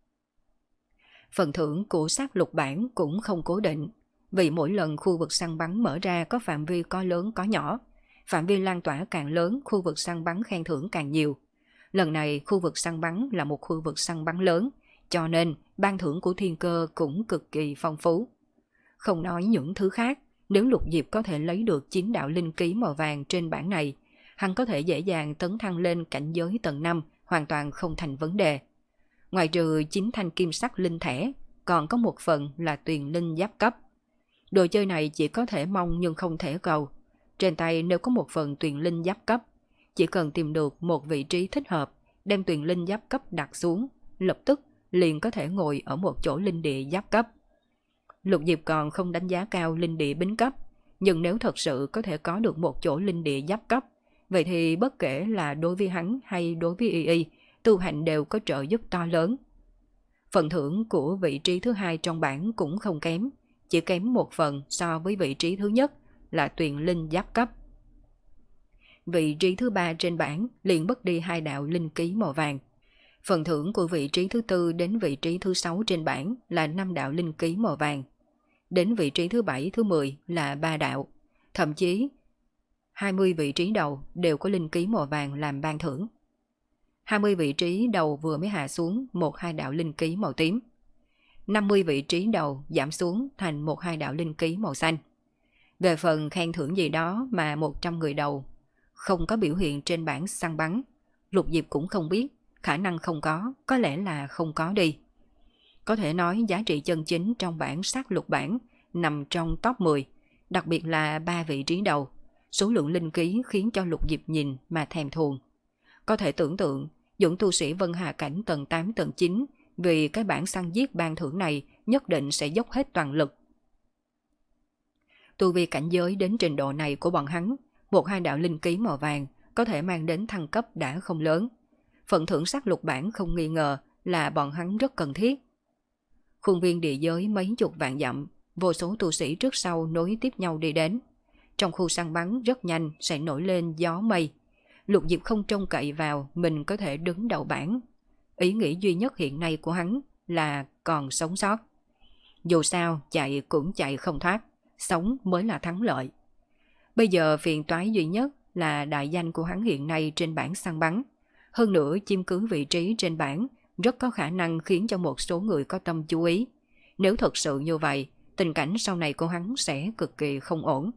Phần thưởng của sắc lục bản cũng không cố định, vì mỗi lần khu vực săn bắn mở ra có phạm vi có lớn có nhỏ. Phạm vi lan tỏa càng lớn, khu vực săn bắn khen thưởng càng nhiều. Lần này khu vực săn bắn là một khu vực săn bắn lớn, cho nên ban thưởng của thiên cơ cũng cực kỳ phong phú. Không nói những thứ khác, nếu Lục Diệp có thể lấy được chín đạo linh ký màu vàng trên bản này, hắn có thể dễ dàng tấn thăng lên cảnh giới tầng năm, hoàn toàn không thành vấn đề. Ngoài trừ chín thanh kim sắc linh thẻ, còn có một phần là tuyền linh giáp cấp. Đồ chơi này chỉ có thể mong nhưng không thể cầu. Trên tay nếu có một phần tuyền linh giáp cấp, chỉ cần tìm được một vị trí thích hợp, đem tuyền linh giáp cấp đặt xuống, lập tức liền có thể ngồi ở một chỗ linh địa giáp cấp. Lục Diệp còn không đánh giá cao linh địa bính cấp, nhưng nếu thật sự có thể có được một chỗ linh địa giáp cấp, vậy thì bất kể là đối với hắn hay đối với y y, tu hành đều có trợ giúp to lớn. Phần thưởng của vị trí thứ hai trong bảng cũng không kém, chỉ kém một phần so với vị trí thứ nhất là tuyền linh giáp cấp. Vị trí thứ ba trên bảng liền mất đi hai đạo linh ký màu vàng. Phần thưởng của vị trí thứ tư đến vị trí thứ sáu trên bảng là năm đạo linh ký màu vàng. Đến vị trí thứ bảy, thứ mười là ba đạo. Thậm chí hai mươi vị trí đầu đều có linh ký màu vàng làm ban thưởng. hai mươi vị trí đầu vừa mới hạ xuống một hai đạo linh ký màu tím. năm mươi vị trí đầu giảm xuống thành một hai đạo linh ký màu xanh. Về phần khen thưởng gì đó mà một trăm người đầu không có biểu hiện trên bảng săn bắn, Lục Diệp cũng không biết, khả năng không có, có lẽ là không có đi. Có thể nói giá trị chân chính trong bảng sát lục bảng nằm trong top mười, đặc biệt là ba vị trí đầu. Số lượng linh ký khiến cho Lục Diệp nhìn mà thèm thuồng. Có thể tưởng tượng, những tu sĩ Vân Hà cảnh tầng tám tầng chín vì cái bảng săn giết ban thưởng này nhất định sẽ dốc hết toàn lực. Tu vi cảnh giới đến trình độ này của bọn hắn, một hai đạo linh ký màu vàng có thể mang đến thăng cấp đã không lớn. Phần thưởng sát lục bảng không nghi ngờ là bọn hắn rất cần thiết. Khuôn viên địa giới mấy chục vạn dặm, vô số tu sĩ trước sau nối tiếp nhau đi đến. Trong khu săn bắn rất nhanh sẽ nổi lên gió mây. Lục Diệp không trông cậy vào mình có thể đứng đầu bảng. Ý nghĩ duy nhất hiện nay của hắn là còn sống sót. Dù sao chạy cũng chạy không thoát, sống mới là thắng lợi. Bây giờ phiền toái duy nhất là đại danh của hắn hiện nay trên bảng săn bắn. Hơn nữa chiếm cứ vị trí trên bảng rất có khả năng khiến cho một số người có tâm chú ý. Nếu thật sự như vậy, tình cảnh sau này của hắn sẽ cực kỳ không ổn.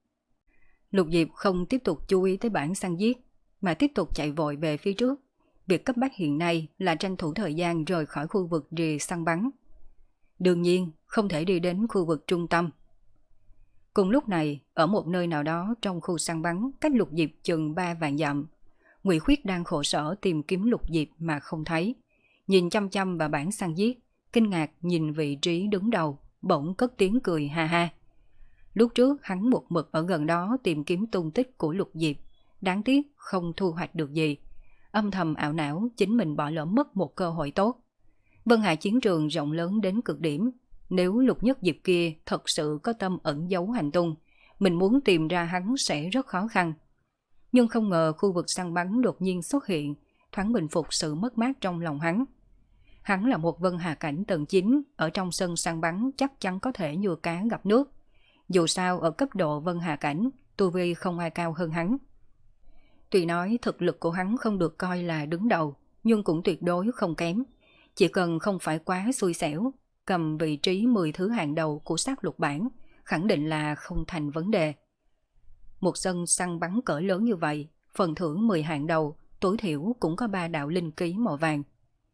Lục Diệp không tiếp tục chú ý tới bảng săn giết, mà tiếp tục chạy vội về phía trước. Việc cấp bách hiện nay là tranh thủ thời gian rời khỏi khu vực rìa săn bắn. Đương nhiên, không thể đi đến khu vực trung tâm. Cùng lúc này, ở một nơi nào đó trong khu săn bắn cách Lục Diệp chừng ba vạn dặm, Ngụy Khuyết đang khổ sở tìm kiếm Lục Diệp mà không thấy. Nhìn chăm chăm vào bảng săn giết, kinh ngạc nhìn vị trí đứng đầu, bỗng cất tiếng cười ha ha. Lúc trước hắn một mực ở gần đó tìm kiếm tung tích của Lục Diệp, đáng tiếc không thu hoạch được gì. Âm thầm ảo não chính mình bỏ lỡ mất một cơ hội tốt. Vân Hà chiến trường rộng lớn đến cực điểm, nếu Lục Nhất Diệp kia thật sự có tâm ẩn giấu hành tung, mình muốn tìm ra hắn sẽ rất khó khăn. Nhưng không ngờ khu vực săn bắn đột nhiên xuất hiện, thoáng bình phục sự mất mát trong lòng hắn. Hắn là một Vân Hà cảnh tầng chín, ở trong sân săn bắn chắc chắn có thể như cá gặp nước. Dù sao ở cấp độ Vân Hà cảnh, tu vi không ai cao hơn hắn. Tuy nói thực lực của hắn không được coi là đứng đầu, nhưng cũng tuyệt đối không kém. Chỉ cần không phải quá xui xẻo, cầm vị trí mười thứ hàng đầu của sát lục bảng, khẳng định là không thành vấn đề. Một sân săn bắn cỡ lớn như vậy, phần thưởng mười hạng đầu, tối thiểu cũng có ba đạo linh ký màu vàng.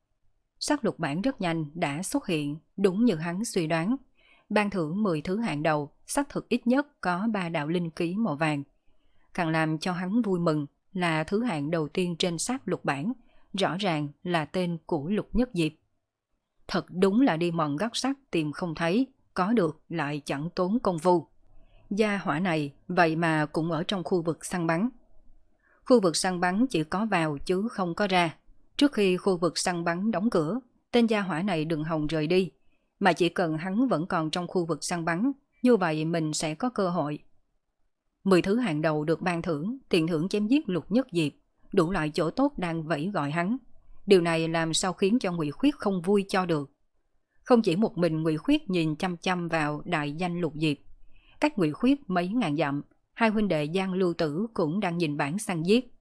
Sát lục bảng rất nhanh đã xuất hiện, đúng như hắn suy đoán. Ban thưởng mười thứ hạng đầu, xác thực ít nhất có ba đạo linh ký màu vàng. Càng làm cho hắn vui mừng là thứ hạng đầu tiên trên sát lục bảng, rõ ràng là tên của Lục Nhất Diệp. Thật đúng là đi mòn gót sắt tìm không thấy, có được lại chẳng tốn công phu. Gia hỏa này vậy mà cũng ở trong khu vực săn bắn. Khu vực săn bắn chỉ có vào chứ không có ra. Trước khi khu vực săn bắn đóng cửa, tên gia hỏa này đừng hòng rời đi. Mà chỉ cần hắn vẫn còn trong khu vực săn bắn, như vậy mình sẽ có cơ hội. Mười thứ hàng đầu được ban thưởng, tiền thưởng chém giết Lục Nhất Diệp, đủ loại chỗ tốt đang vẫy gọi hắn. Điều này làm sao khiến cho Ngụy Khuyết không vui cho được. Không chỉ một mình Ngụy Khuyết nhìn chăm chăm vào đại danh Lục Diệp. Cách Ngụy Khuyết mấy ngàn dặm, hai huynh đệ Giang Lưu Tử cũng đang nhìn bảng săn giết.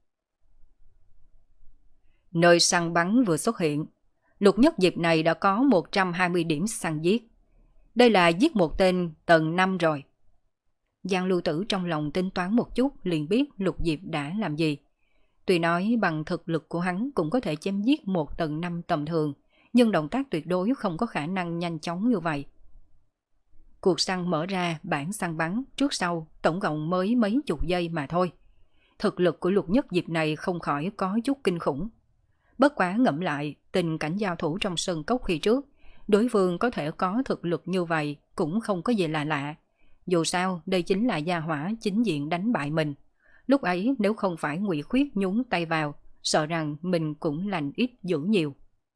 Nơi săn bắn vừa xuất hiện, Lục Nhất Diệp này đã có một trăm hai mươi điểm săn giết. Đây là giết một tên tầng năm rồi. Giang Lưu Tử trong lòng tính toán một chút liền biết Lục Diệp đã làm gì. Tuy nói bằng thực lực của hắn cũng có thể chém giết một tầng năm tầm thường, nhưng động tác tuyệt đối không có khả năng nhanh chóng như vậy. Cuộc săn mở ra bảng săn bắn trước sau tổng cộng mới mấy chục giây mà thôi. Thực lực của Lục Nhất Diệp này không khỏi có chút kinh khủng. Bất quá ngẫm lại tình cảnh giao thủ trong sân cốc khi trước, đối phương có thể có thực lực như vậy cũng không có gì là lạ. Dù sao đây chính là gia hỏa chính diện đánh bại mình. Lúc ấy nếu không phải Ngụy Khuyết nhúng tay vào, sợ rằng mình cũng lành ít dữ nhiều.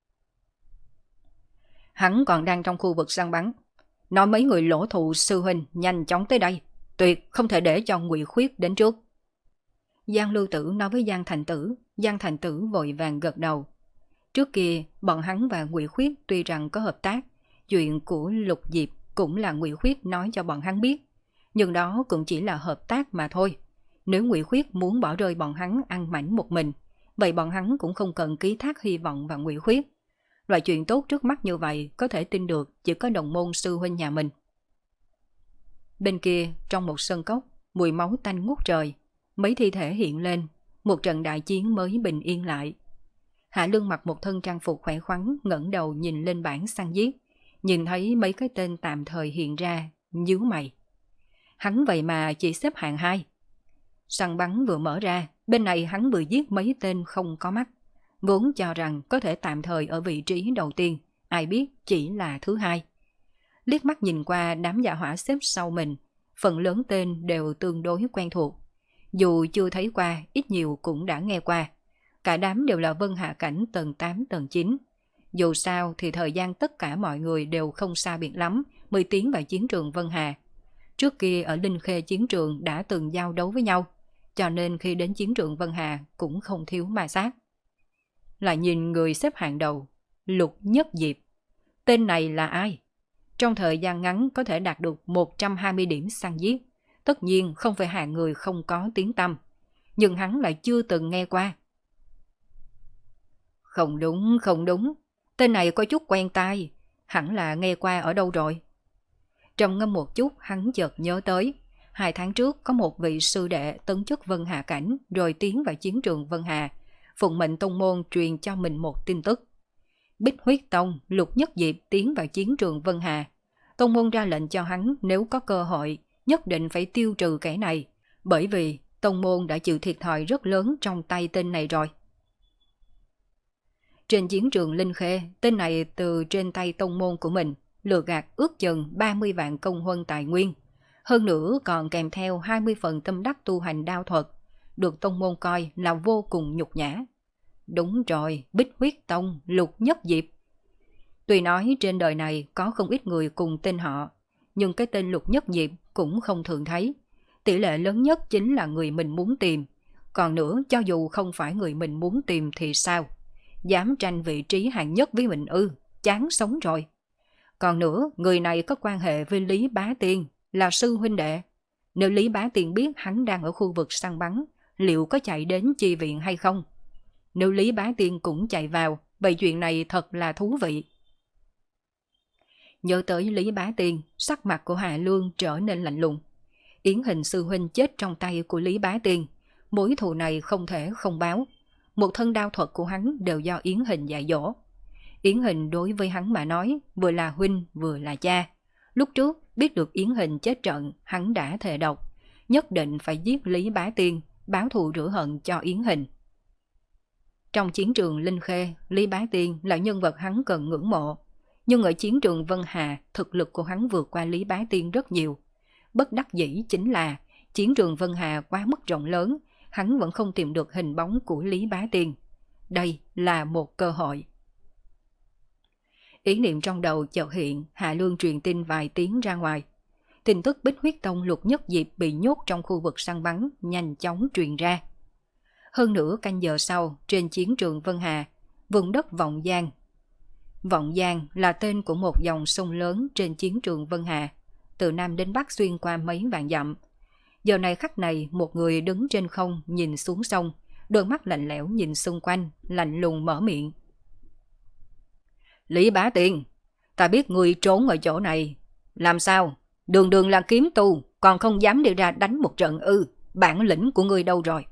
Hắn còn đang trong khu vực săn bắn. Nói mấy người lỗ thụ sư huynh nhanh chóng tới đây, tuyệt không thể để cho Ngụy Khuyết đến trước. Giang Lưu Tử nói với Giang Thành Tử, Giang Thành Tử vội vàng gật đầu. Trước kia bọn hắn và Ngụy Khuyết tuy rằng có hợp tác, chuyện của Lục Diệp cũng là Ngụy Khuyết nói cho bọn hắn biết, nhưng đó cũng chỉ là hợp tác mà thôi. Nếu Ngụy Khuyết muốn bỏ rơi bọn hắn ăn mảnh một mình, vậy bọn hắn cũng không cần ký thác hy vọng vào Ngụy Khuyết. Loại chuyện tốt trước mắt như vậy có thể tin được chỉ có đồng môn sư huynh nhà mình. Bên kia trong một sân cốc, mùi máu tanh ngút trời, mấy thi thể hiện lên, một trận đại chiến mới bình yên lại. Hạ Lương mặc một thân trang phục khỏe khoắn, ngẩng đầu nhìn lên bảng săn giết, Nhìn thấy mấy cái tên tạm thời hiện ra, nhíu mày. Hắn vậy mà chỉ xếp hạng hai. Săn bắn vừa mở ra, bên này hắn vừa giết mấy tên không có mắt. Vốn cho rằng có thể tạm thời ở vị trí đầu tiên, ai biết chỉ là thứ hai. Liếc mắt nhìn qua đám dạ hỏa xếp sau mình, phần lớn tên đều tương đối quen thuộc. Dù chưa thấy qua, ít nhiều cũng đã nghe qua. Cả đám đều là Vân Hạ Cảnh tầng tám tầng chín. Dù sao thì thời gian tất cả mọi người đều không xa biệt lắm mới tiến vào chiến trường Vân Hà. Trước kia ở Linh Khê chiến trường đã từng giao đấu với nhau, cho nên khi đến chiến trường Vân Hà cũng không thiếu ma sát. Lại nhìn người xếp hạng đầu, Lục Nhất Diệp. Tên này là ai? Trong thời gian ngắn có thể đạt được một trăm hai mươi điểm săn giết. Tất nhiên không phải hạng người không có tiếng tăm, nhưng hắn lại chưa từng nghe qua. Không đúng, không đúng. Tên này có chút quen tai, hẳn là nghe qua ở đâu rồi. Trầm ngâm một chút, hắn chợt nhớ tới. Hai tháng trước có một vị sư đệ tấn chức Vân Hà Cảnh rồi tiến vào chiến trường Vân Hà. Phụng mệnh tông môn truyền cho mình một tin tức. Bích Huyết Tông Lục Nhất Diệp tiến vào chiến trường Vân Hà. Tông môn ra lệnh cho hắn nếu có cơ hội nhất định phải tiêu trừ kẻ này, bởi vì tông môn đã chịu thiệt thòi rất lớn trong tay tên này rồi. Trên chiến trường Linh Khê, tên này từ trên tay tông môn của mình lừa gạt ước chừng ba mươi vạn công huân tài nguyên. Hơn nữa còn kèm theo hai mươi phần tâm đắc tu hành đao thuật, được tông môn coi là vô cùng nhục nhã. Đúng rồi, Bích Huyết Tông Lục Nhất Diệp. Tuy nói trên đời này có không ít người cùng tên họ, nhưng cái tên Lục Nhất Diệp cũng không thường thấy. Tỷ lệ lớn nhất chính là người mình muốn tìm. Còn nữa, cho dù không phải người mình muốn tìm thì sao? Dám tranh vị trí hạng nhất với mình ư, chán sống rồi. Còn nữa, người này có quan hệ với Lý Bá Tiên, là sư huynh đệ. Nếu Lý Bá Tiên biết hắn đang ở khu vực săn bắn, liệu có chạy đến chi viện hay không? Nếu Lý Bá Tiên cũng chạy vào, vậy chuyện này thật là thú vị. Nhớ tới Lý Bá Tiên, sắc mặt của Hạ Lương trở nên lạnh lùng. Yến Hình sư huynh chết trong tay của Lý Bá Tiên, mối thù này không thể không báo. Một thân đao thuật của hắn đều do Yến Hình dạy dỗ. Yến Hình đối với hắn mà nói, vừa là huynh vừa là cha. Lúc trước biết được Yến Hình chết trận, hắn đã thề độc, nhất định phải giết Lý Bá Tiên, báo thù rửa hận cho Yến Hình. Trong chiến trường Linh Khê, Lý Bá Tiên là nhân vật hắn cần ngưỡng mộ. Nhưng ở chiến trường Vân Hà, thực lực của hắn vượt qua Lý Bá Tiên rất nhiều. Bất đắc dĩ chính là chiến trường Vân Hà quá mức rộng lớn, hắn vẫn không tìm được hình bóng của Lý Bá Tiên. Đây là một cơ hội. Ý niệm trong đầu chợt hiện, Hạ Lương truyền tin vài tiếng ra ngoài. Tin tức Bích Huyết Tông Lục Nhất Diệp bị nhốt trong khu vực săn bắn nhanh chóng truyền ra. Hơn nửa canh giờ sau, trên chiến trường Vân Hà, vùng đất Vọng Giang. Vọng Giang là tên của một dòng sông lớn trên chiến trường Vân Hà, từ Nam đến Bắc xuyên qua mấy vạn dặm. Giờ này khắc này, một người đứng trên không nhìn xuống sông, đôi mắt lạnh lẽo nhìn xung quanh, lạnh lùng mở miệng. Lý Bá Tiên, ta biết người trốn ở chỗ này. Làm sao? Đường đường là kiếm tu, còn không dám đi ra đánh một trận ư? Bản lĩnh của người đâu rồi?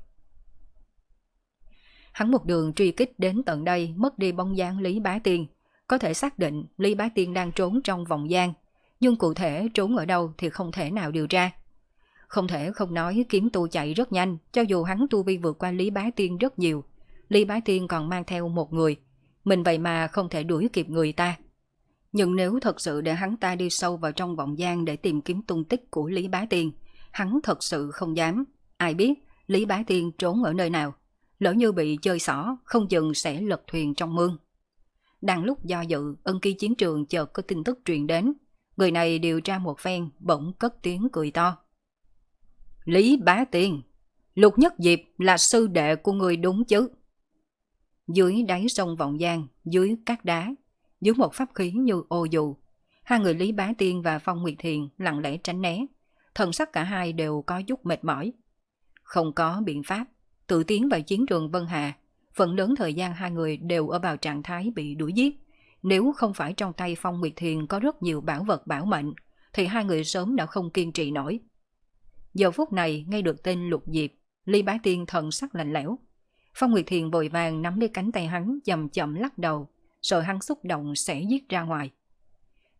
Hắn một đường truy kích đến tận đây, mất đi bóng dáng Lý Bá Tiên. Có thể xác định Lý Bá Tiên đang trốn trong Vọng Giang, nhưng cụ thể trốn ở đâu thì không thể nào điều tra. Không thể không nói kiếm tu chạy rất nhanh, cho dù hắn tu vi vượt qua Lý Bá Tiên rất nhiều. Lý Bá Tiên còn mang theo một người, mình vậy mà không thể đuổi kịp người ta. Nhưng nếu thật sự để hắn ta đi sâu vào trong Vọng Giang để tìm kiếm tung tích của Lý Bá Tiên, hắn thật sự không dám. Ai biết Lý Bá Tiên trốn ở nơi nào, lỡ như bị chơi xỏ, không chừng sẽ lật thuyền trong mương. Đang lúc do dự, ân kỳ chiến trường chợt có tin tức truyền đến. Người này điều tra một phen, bỗng cất tiếng cười to. Lý Bá Tiên, Lục Nhất Diệp là sư đệ của người đúng chứ? Dưới đáy sông Vọng Giang, dưới cát đá, dưới một pháp khí như ô dù, hai người Lý Bá Tiên và Phong Nguyệt Thiền lặng lẽ tránh né. Thần sắc cả hai đều có chút mệt mỏi. Không có biện pháp, tự tiến vào chiến trường Vân Hà, phần lớn thời gian hai người đều ở vào trạng thái bị đuổi giết. Nếu không phải trong tay Phong Nguyệt Thiền có rất nhiều bảo vật bảo mệnh, thì hai người sớm đã không kiên trì nổi. Giờ phút này nghe được tên Lục Diệp, Lý Bá Tiên thần sắc lạnh lẽo. Phong Nguyệt Thiền vội vàng nắm lấy cánh tay hắn, chậm chậm lắc đầu, rồi hắn xúc động sẽ giết ra ngoài.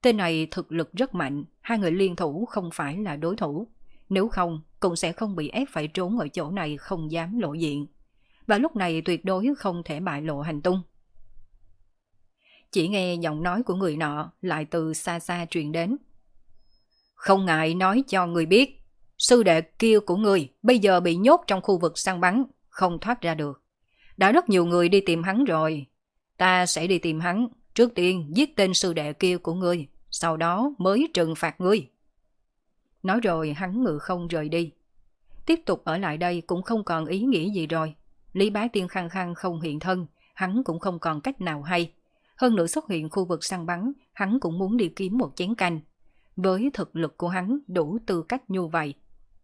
Tên này thực lực rất mạnh, hai người liên thủ không phải là đối thủ. Nếu không, cũng sẽ không bị ép phải trốn ở chỗ này không dám lộ diện. Và lúc này tuyệt đối không thể bại lộ hành tung. Chỉ nghe giọng nói của người nọ lại từ xa xa truyền đến. Không ngại nói cho người biết, sư đệ kia của người bây giờ bị nhốt trong khu vực săn bắn, không thoát ra được. Đã rất nhiều người đi tìm hắn rồi. Ta sẽ đi tìm hắn, trước tiên giết tên sư đệ kia của ngươi, sau đó mới trừng phạt ngươi. Nói rồi hắn ngự không rời đi. Tiếp tục ở lại đây cũng không còn ý nghĩa gì rồi. Lý Bá Tiên khăng khăng không hiện thân, hắn cũng không còn cách nào hay. Hơn nữa xuất hiện khu vực săn bắn, hắn cũng muốn đi kiếm một chén canh. Với thực lực của hắn đủ tư cách như vậy.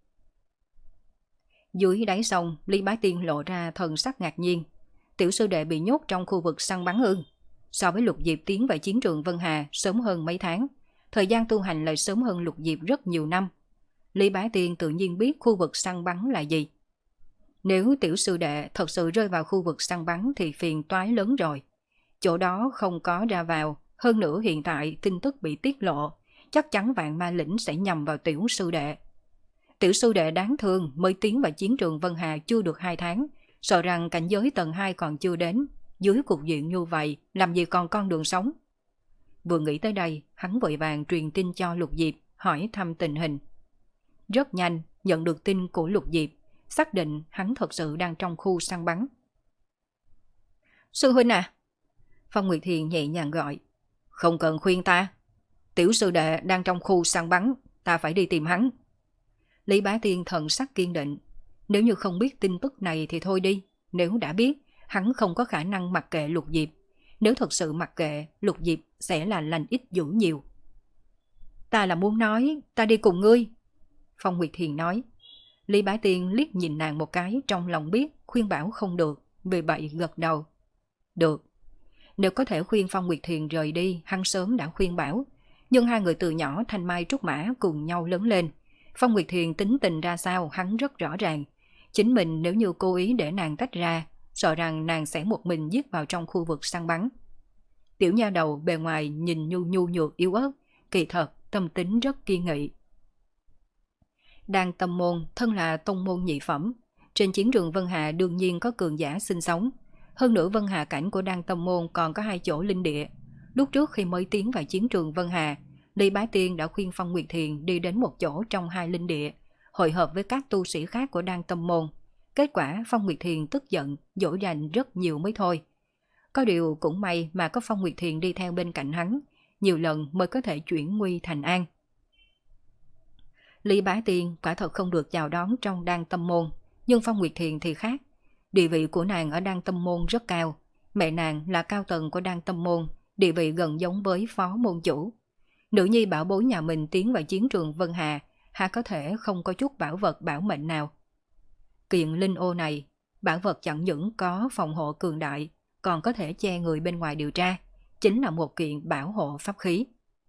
Dưới đáy sông, Lý Bá Tiên lộ ra thần sắc ngạc nhiên. Tiểu sư đệ bị nhốt trong khu vực săn bắn ư? So với Lục Diệp tiến vào chiến trường Vân Hà sớm hơn mấy tháng, thời gian tu hành lại sớm hơn Lục Diệp rất nhiều năm. Lý Bá Tiên tự nhiên biết khu vực săn bắn là gì. Nếu tiểu sư đệ thật sự rơi vào khu vực săn bắn thì phiền toái lớn rồi. Chỗ đó không có ra vào, hơn nữa hiện tại tin tức bị tiết lộ, chắc chắn Vạn Ma Lĩnh sẽ nhằm vào tiểu sư đệ. Tiểu sư đệ đáng thương mới tiến vào chiến trường Vân Hà chưa được hai tháng, sợ rằng cảnh giới tầng hai còn chưa đến, dưới cục diện như vậy làm gì còn con đường sống. Vừa nghĩ tới đây, hắn vội vàng truyền tin cho Lục Diệp, hỏi thăm tình hình. Rất nhanh, nhận được tin của Lục Diệp, xác định hắn thật sự đang trong khu săn bắn. Sư huynh à? Phong Nguyệt Thiền nhẹ nhàng gọi. Không cần khuyên ta. Tiểu sư đệ đang trong khu săn bắn, ta phải đi tìm hắn. Lý Bá Tiên thần sắc kiên định. Nếu như không biết tin tức này thì thôi đi. Nếu đã biết, hắn không có khả năng mặc kệ Lục Diệp. Nếu thật sự mặc kệ, Lục Diệp sẽ là lành ít dữ nhiều. Ta là muốn nói, ta đi cùng ngươi. Phong Nguyệt Thiền nói. Lý Bá Tiên liếc nhìn nàng một cái, trong lòng biết khuyên bảo không được, vì vậy gật đầu. Được. Nếu có thể khuyên Phong Nguyệt Thiền rời đi, hắn sớm đã khuyên bảo. Nhưng hai người từ nhỏ thanh mai trúc mã cùng nhau lớn lên. Phong Nguyệt Thiền tính tình ra sao hắn rất rõ ràng. Chính mình nếu như cố ý để nàng tách ra, sợ rằng nàng sẽ một mình giết vào trong khu vực săn bắn. Tiểu nha đầu bề ngoài nhìn nhu nhu nhược yếu ớt, kỳ thật tâm tính rất kiên nghị. Đan Tâm Môn thân là tông môn nhị phẩm, trên chiến trường Vân Hà đương nhiên có cường giả sinh sống. Hơn nữa Vân Hà cảnh của Đan Tâm Môn còn có hai chỗ linh địa. Lúc trước khi mới tiến vào chiến trường Vân Hà, Lý Bá Tiên đã khuyên Phong Nguyệt Thiền đi đến một chỗ trong hai linh địa, hội hợp với các tu sĩ khác của Đan Tâm Môn. Kết quả Phong Nguyệt Thiền tức giận, dỗ dành rất nhiều mới thôi. Có điều cũng may mà có Phong Nguyệt Thiền đi theo bên cạnh hắn, nhiều lần mới có thể chuyển nguy thành an. Lý Bá Tiên quả thật không được chào đón trong Đan Tâm Môn, nhưng Phong Nguyệt Thiền thì khác. Địa vị của nàng ở Đan Tâm Môn rất cao, mẹ nàng là cao tầng của Đan Tâm Môn, địa vị gần giống với phó môn chủ. Nữ nhi bảo bối nhà mình tiến vào chiến trường Vân Hà, há có thể không có chút bảo vật bảo mệnh nào. Kiện linh ô này, bảo vật chẳng những có phòng hộ cường đại, còn có thể che người bên ngoài điều tra, chính là một kiện bảo hộ pháp khí.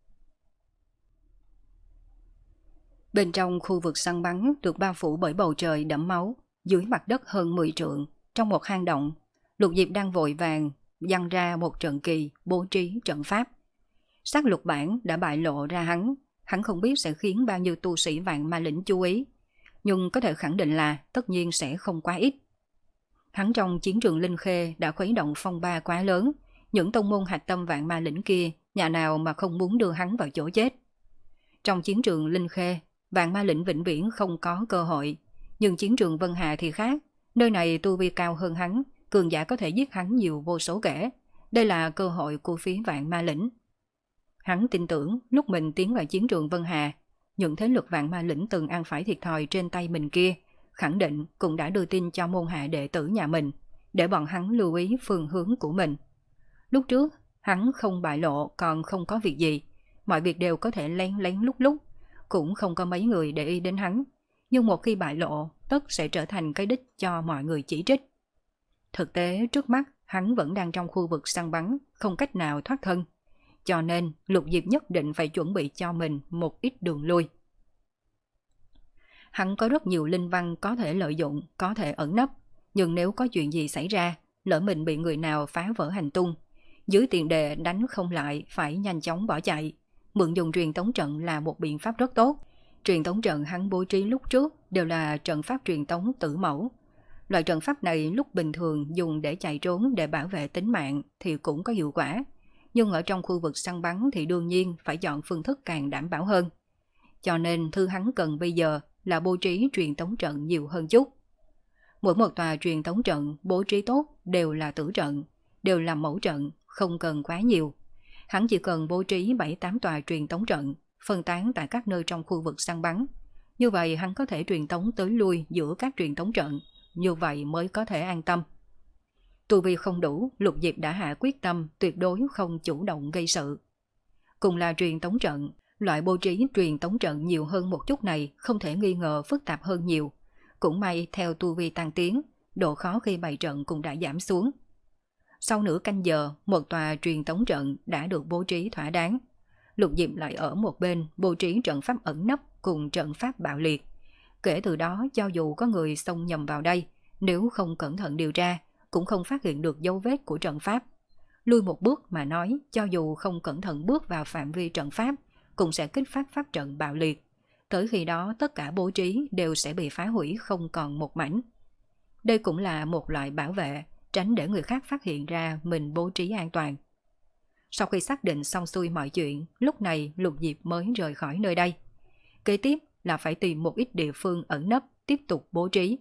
Bên trong khu vực săn bắn được bao phủ bởi bầu trời đẫm máu, dưới mặt đất hơn mười trượng, trong một hang động, Lục Diệp đang vội vàng giăng ra một trận kỳ bố trí trận pháp. Sát lục bản đã bại lộ ra hắn, hắn không biết sẽ khiến bao nhiêu tu sĩ Vạn Ma Lĩnh chú ý, nhưng có thể khẳng định là tất nhiên sẽ không quá ít. Hắn trong chiến trường Linh Khê đã khuấy động phong ba quá lớn, những tông môn hạch tâm Vạn Ma Lĩnh kia, nhà nào mà không muốn đưa hắn vào chỗ chết. Trong chiến trường Linh Khê, Vạn Ma Lĩnh vĩnh viễn không có cơ hội, nhưng chiến trường Vân Hà thì khác, nơi này tu vi cao hơn hắn, cường giả có thể giết hắn nhiều vô số kể, đây là cơ hội của phía Vạn Ma Lĩnh. Hắn tin tưởng lúc mình tiến vào chiến trường Vân Hà, những thế lực Vạn Ma Lĩnh từng ăn phải thiệt thòi trên tay mình kia, khẳng định cũng đã đưa tin cho môn hạ đệ tử nhà mình, để bọn hắn lưu ý phương hướng của mình. Lúc trước, hắn không bại lộ còn không có việc gì, mọi việc đều có thể lén lén lúc lúc, cũng không có mấy người để ý đến hắn, nhưng một khi bại lộ, tất sẽ trở thành cái đích cho mọi người chỉ trích. Thực tế trước mắt, hắn vẫn đang trong khu vực săn bắn, không cách nào thoát thân. Cho nên Lục Diệp nhất định phải chuẩn bị cho mình một ít đường lui. Hắn có rất nhiều linh văn có thể lợi dụng, có thể ẩn nấp, nhưng nếu có chuyện gì xảy ra, lỡ mình bị người nào phá vỡ hành tung, dưới tiền đề đánh không lại phải nhanh chóng bỏ chạy, Mượn dùng truyền tống trận là một biện pháp rất tốt. Truyền tống trận hắn bố trí lúc trước đều là trận pháp truyền tống tử mẫu. Loại trận pháp này lúc bình thường dùng để chạy trốn để bảo vệ tính mạng thì cũng có hiệu quả. Nhưng ở trong khu vực săn bắn thì đương nhiên phải chọn phương thức càng đảm bảo hơn. Cho nên thứ hắn cần bây giờ là bố trí truyền tống trận nhiều hơn chút. Mỗi một tòa truyền tống trận bố trí tốt đều là tử trận, đều là mẫu trận, không cần quá nhiều. Hắn chỉ cần bố trí bảy tám tòa truyền tống trận, phân tán tại các nơi trong khu vực săn bắn. Như vậy hắn có thể truyền tống tới lui giữa các truyền tống trận, như vậy mới có thể an tâm. Tu vi không đủ, Lục Diệp đã hạ quyết tâm tuyệt đối không chủ động gây sự. Cùng là truyền tống trận, loại bố trí truyền tống trận nhiều hơn một chút này không thể nghi ngờ phức tạp hơn nhiều. Cũng may theo tu vi tăng tiến, độ khó khi bày trận cũng đã giảm xuống. Sau nửa canh giờ, một tòa truyền tống trận đã được bố trí thỏa đáng. Lục Diệp lại ở một bên bố trí trận pháp ẩn nấp cùng trận pháp bạo liệt. Kể từ đó cho dù có người xông nhầm vào đây, nếu không cẩn thận điều tra, cũng không phát hiện được dấu vết của trận pháp. Lui một bước mà nói, cho dù không cẩn thận bước vào phạm vi trận pháp, cũng sẽ kích phát pháp trận bạo liệt. Tới khi đó tất cả bố trí đều sẽ bị phá hủy không còn một mảnh. Đây cũng là một loại bảo vệ, tránh để người khác phát hiện ra mình bố trí an toàn. Sau khi xác định xong xuôi mọi chuyện, lúc này Lục Diệp mới rời khỏi nơi đây. Kế tiếp là phải tìm một ít địa phương ẩn nấp tiếp tục bố trí.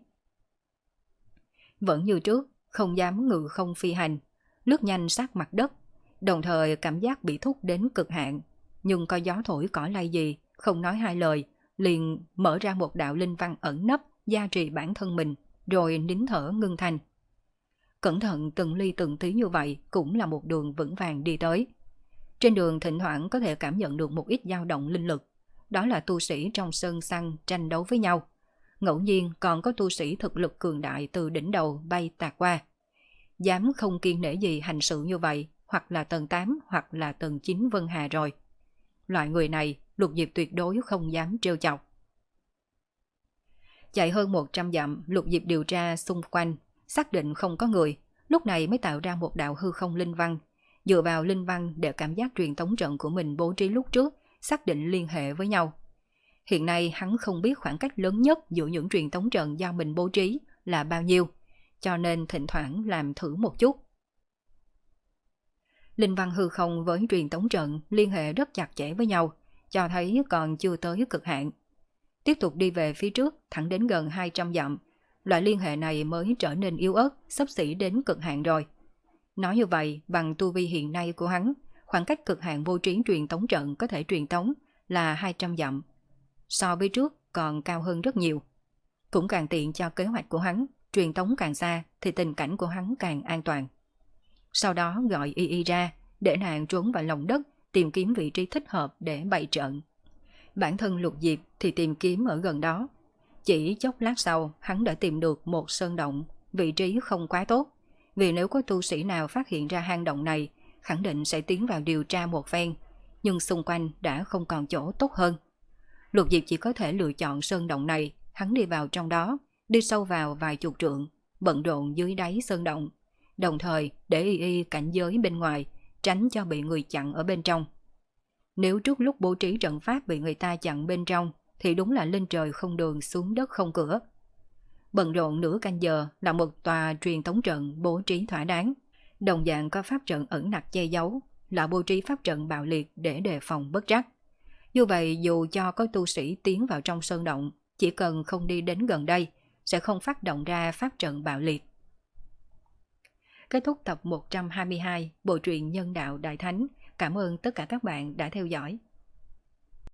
Vẫn như trước, không dám ngự không phi hành, lướt nhanh sát mặt đất, đồng thời cảm giác bị thúc đến cực hạn. Nhưng có gió thổi cỏ lay gì, không nói hai lời, liền mở ra một đạo linh văn ẩn nấp, gia trì bản thân mình, rồi nín thở ngưng thành. Cẩn thận từng ly từng tí như vậy cũng là một đường vững vàng đi tới. Trên đường thỉnh thoảng có thể cảm nhận được một ít dao động linh lực. Đó là tu sĩ trong sơn săn tranh đấu với nhau. Ngẫu nhiên còn có tu sĩ thực lực cường đại từ đỉnh đầu bay tạt qua. Dám không kiêng nể gì hành sự như vậy, hoặc là tầng tám hoặc là tầng chín Vân Hà rồi. Loại người này Lục Diệp tuyệt đối không dám trêu chọc. Chạy hơn một trăm dặm, Lục Diệp điều tra xung quanh, xác định không có người, lúc này mới tạo ra một đạo hư không linh văn. Dựa vào linh văn để cảm giác truyền tống trận của mình bố trí lúc trước, xác định liên hệ với nhau. Hiện nay hắn không biết khoảng cách lớn nhất giữa những truyền tống trận do mình bố trí là bao nhiêu, cho nên thỉnh thoảng làm thử một chút. Linh văn hư không với truyền tống trận liên hệ rất chặt chẽ với nhau, cho thấy còn chưa tới cực hạn. Tiếp tục đi về phía trước, thẳng đến gần hai trăm dặm, loại liên hệ này mới trở nên yếu ớt, xấp xỉ đến cực hạn rồi. Nói như vậy, bằng tu vi hiện nay của hắn, khoảng cách cực hạn vô trí truyền tống trận có thể truyền tống là hai trăm dặm. So với trước còn cao hơn rất nhiều. Cũng càng tiện cho kế hoạch của hắn, truyền tống càng xa thì tình cảnh của hắn càng an toàn. Sau đó gọi Y Y ra, để nàng trốn vào lòng đất, tìm kiếm vị trí thích hợp để bày trận. Bản thân Lục Diệp thì tìm kiếm ở gần đó. Chỉ chốc lát sau, hắn đã tìm được một sơn động, vị trí không quá tốt. Vì nếu có tu sĩ nào phát hiện ra hang động này, khẳng định sẽ tiến vào điều tra một phen, nhưng xung quanh đã không còn chỗ tốt hơn. Lục Diệp chỉ có thể lựa chọn sơn động này, hắn đi vào trong đó, đi sâu vào vài chục trượng, bận rộn dưới đáy sơn động, đồng thời để Y Y cảnh giới bên ngoài, tránh cho bị người chặn ở bên trong. Nếu trước lúc bố trí trận pháp bị người ta chặn bên trong, thì đúng là lên trời không đường xuống đất không cửa. Bận rộn nửa canh giờ là một tòa truyền tống trận bố trí thỏa đáng, đồng dạng có pháp trận ẩn nặc che giấu, là bố trí pháp trận bạo liệt để đề phòng bất trắc. Như vậy dù cho có tu sĩ tiến vào trong sơn động, chỉ cần không đi đến gần đây, sẽ không phát động ra pháp trận bạo liệt. Kết thúc tập một trăm hai mươi hai bộ truyện Nhân Đạo Đại Thánh. Cảm ơn tất cả các bạn đã theo dõi.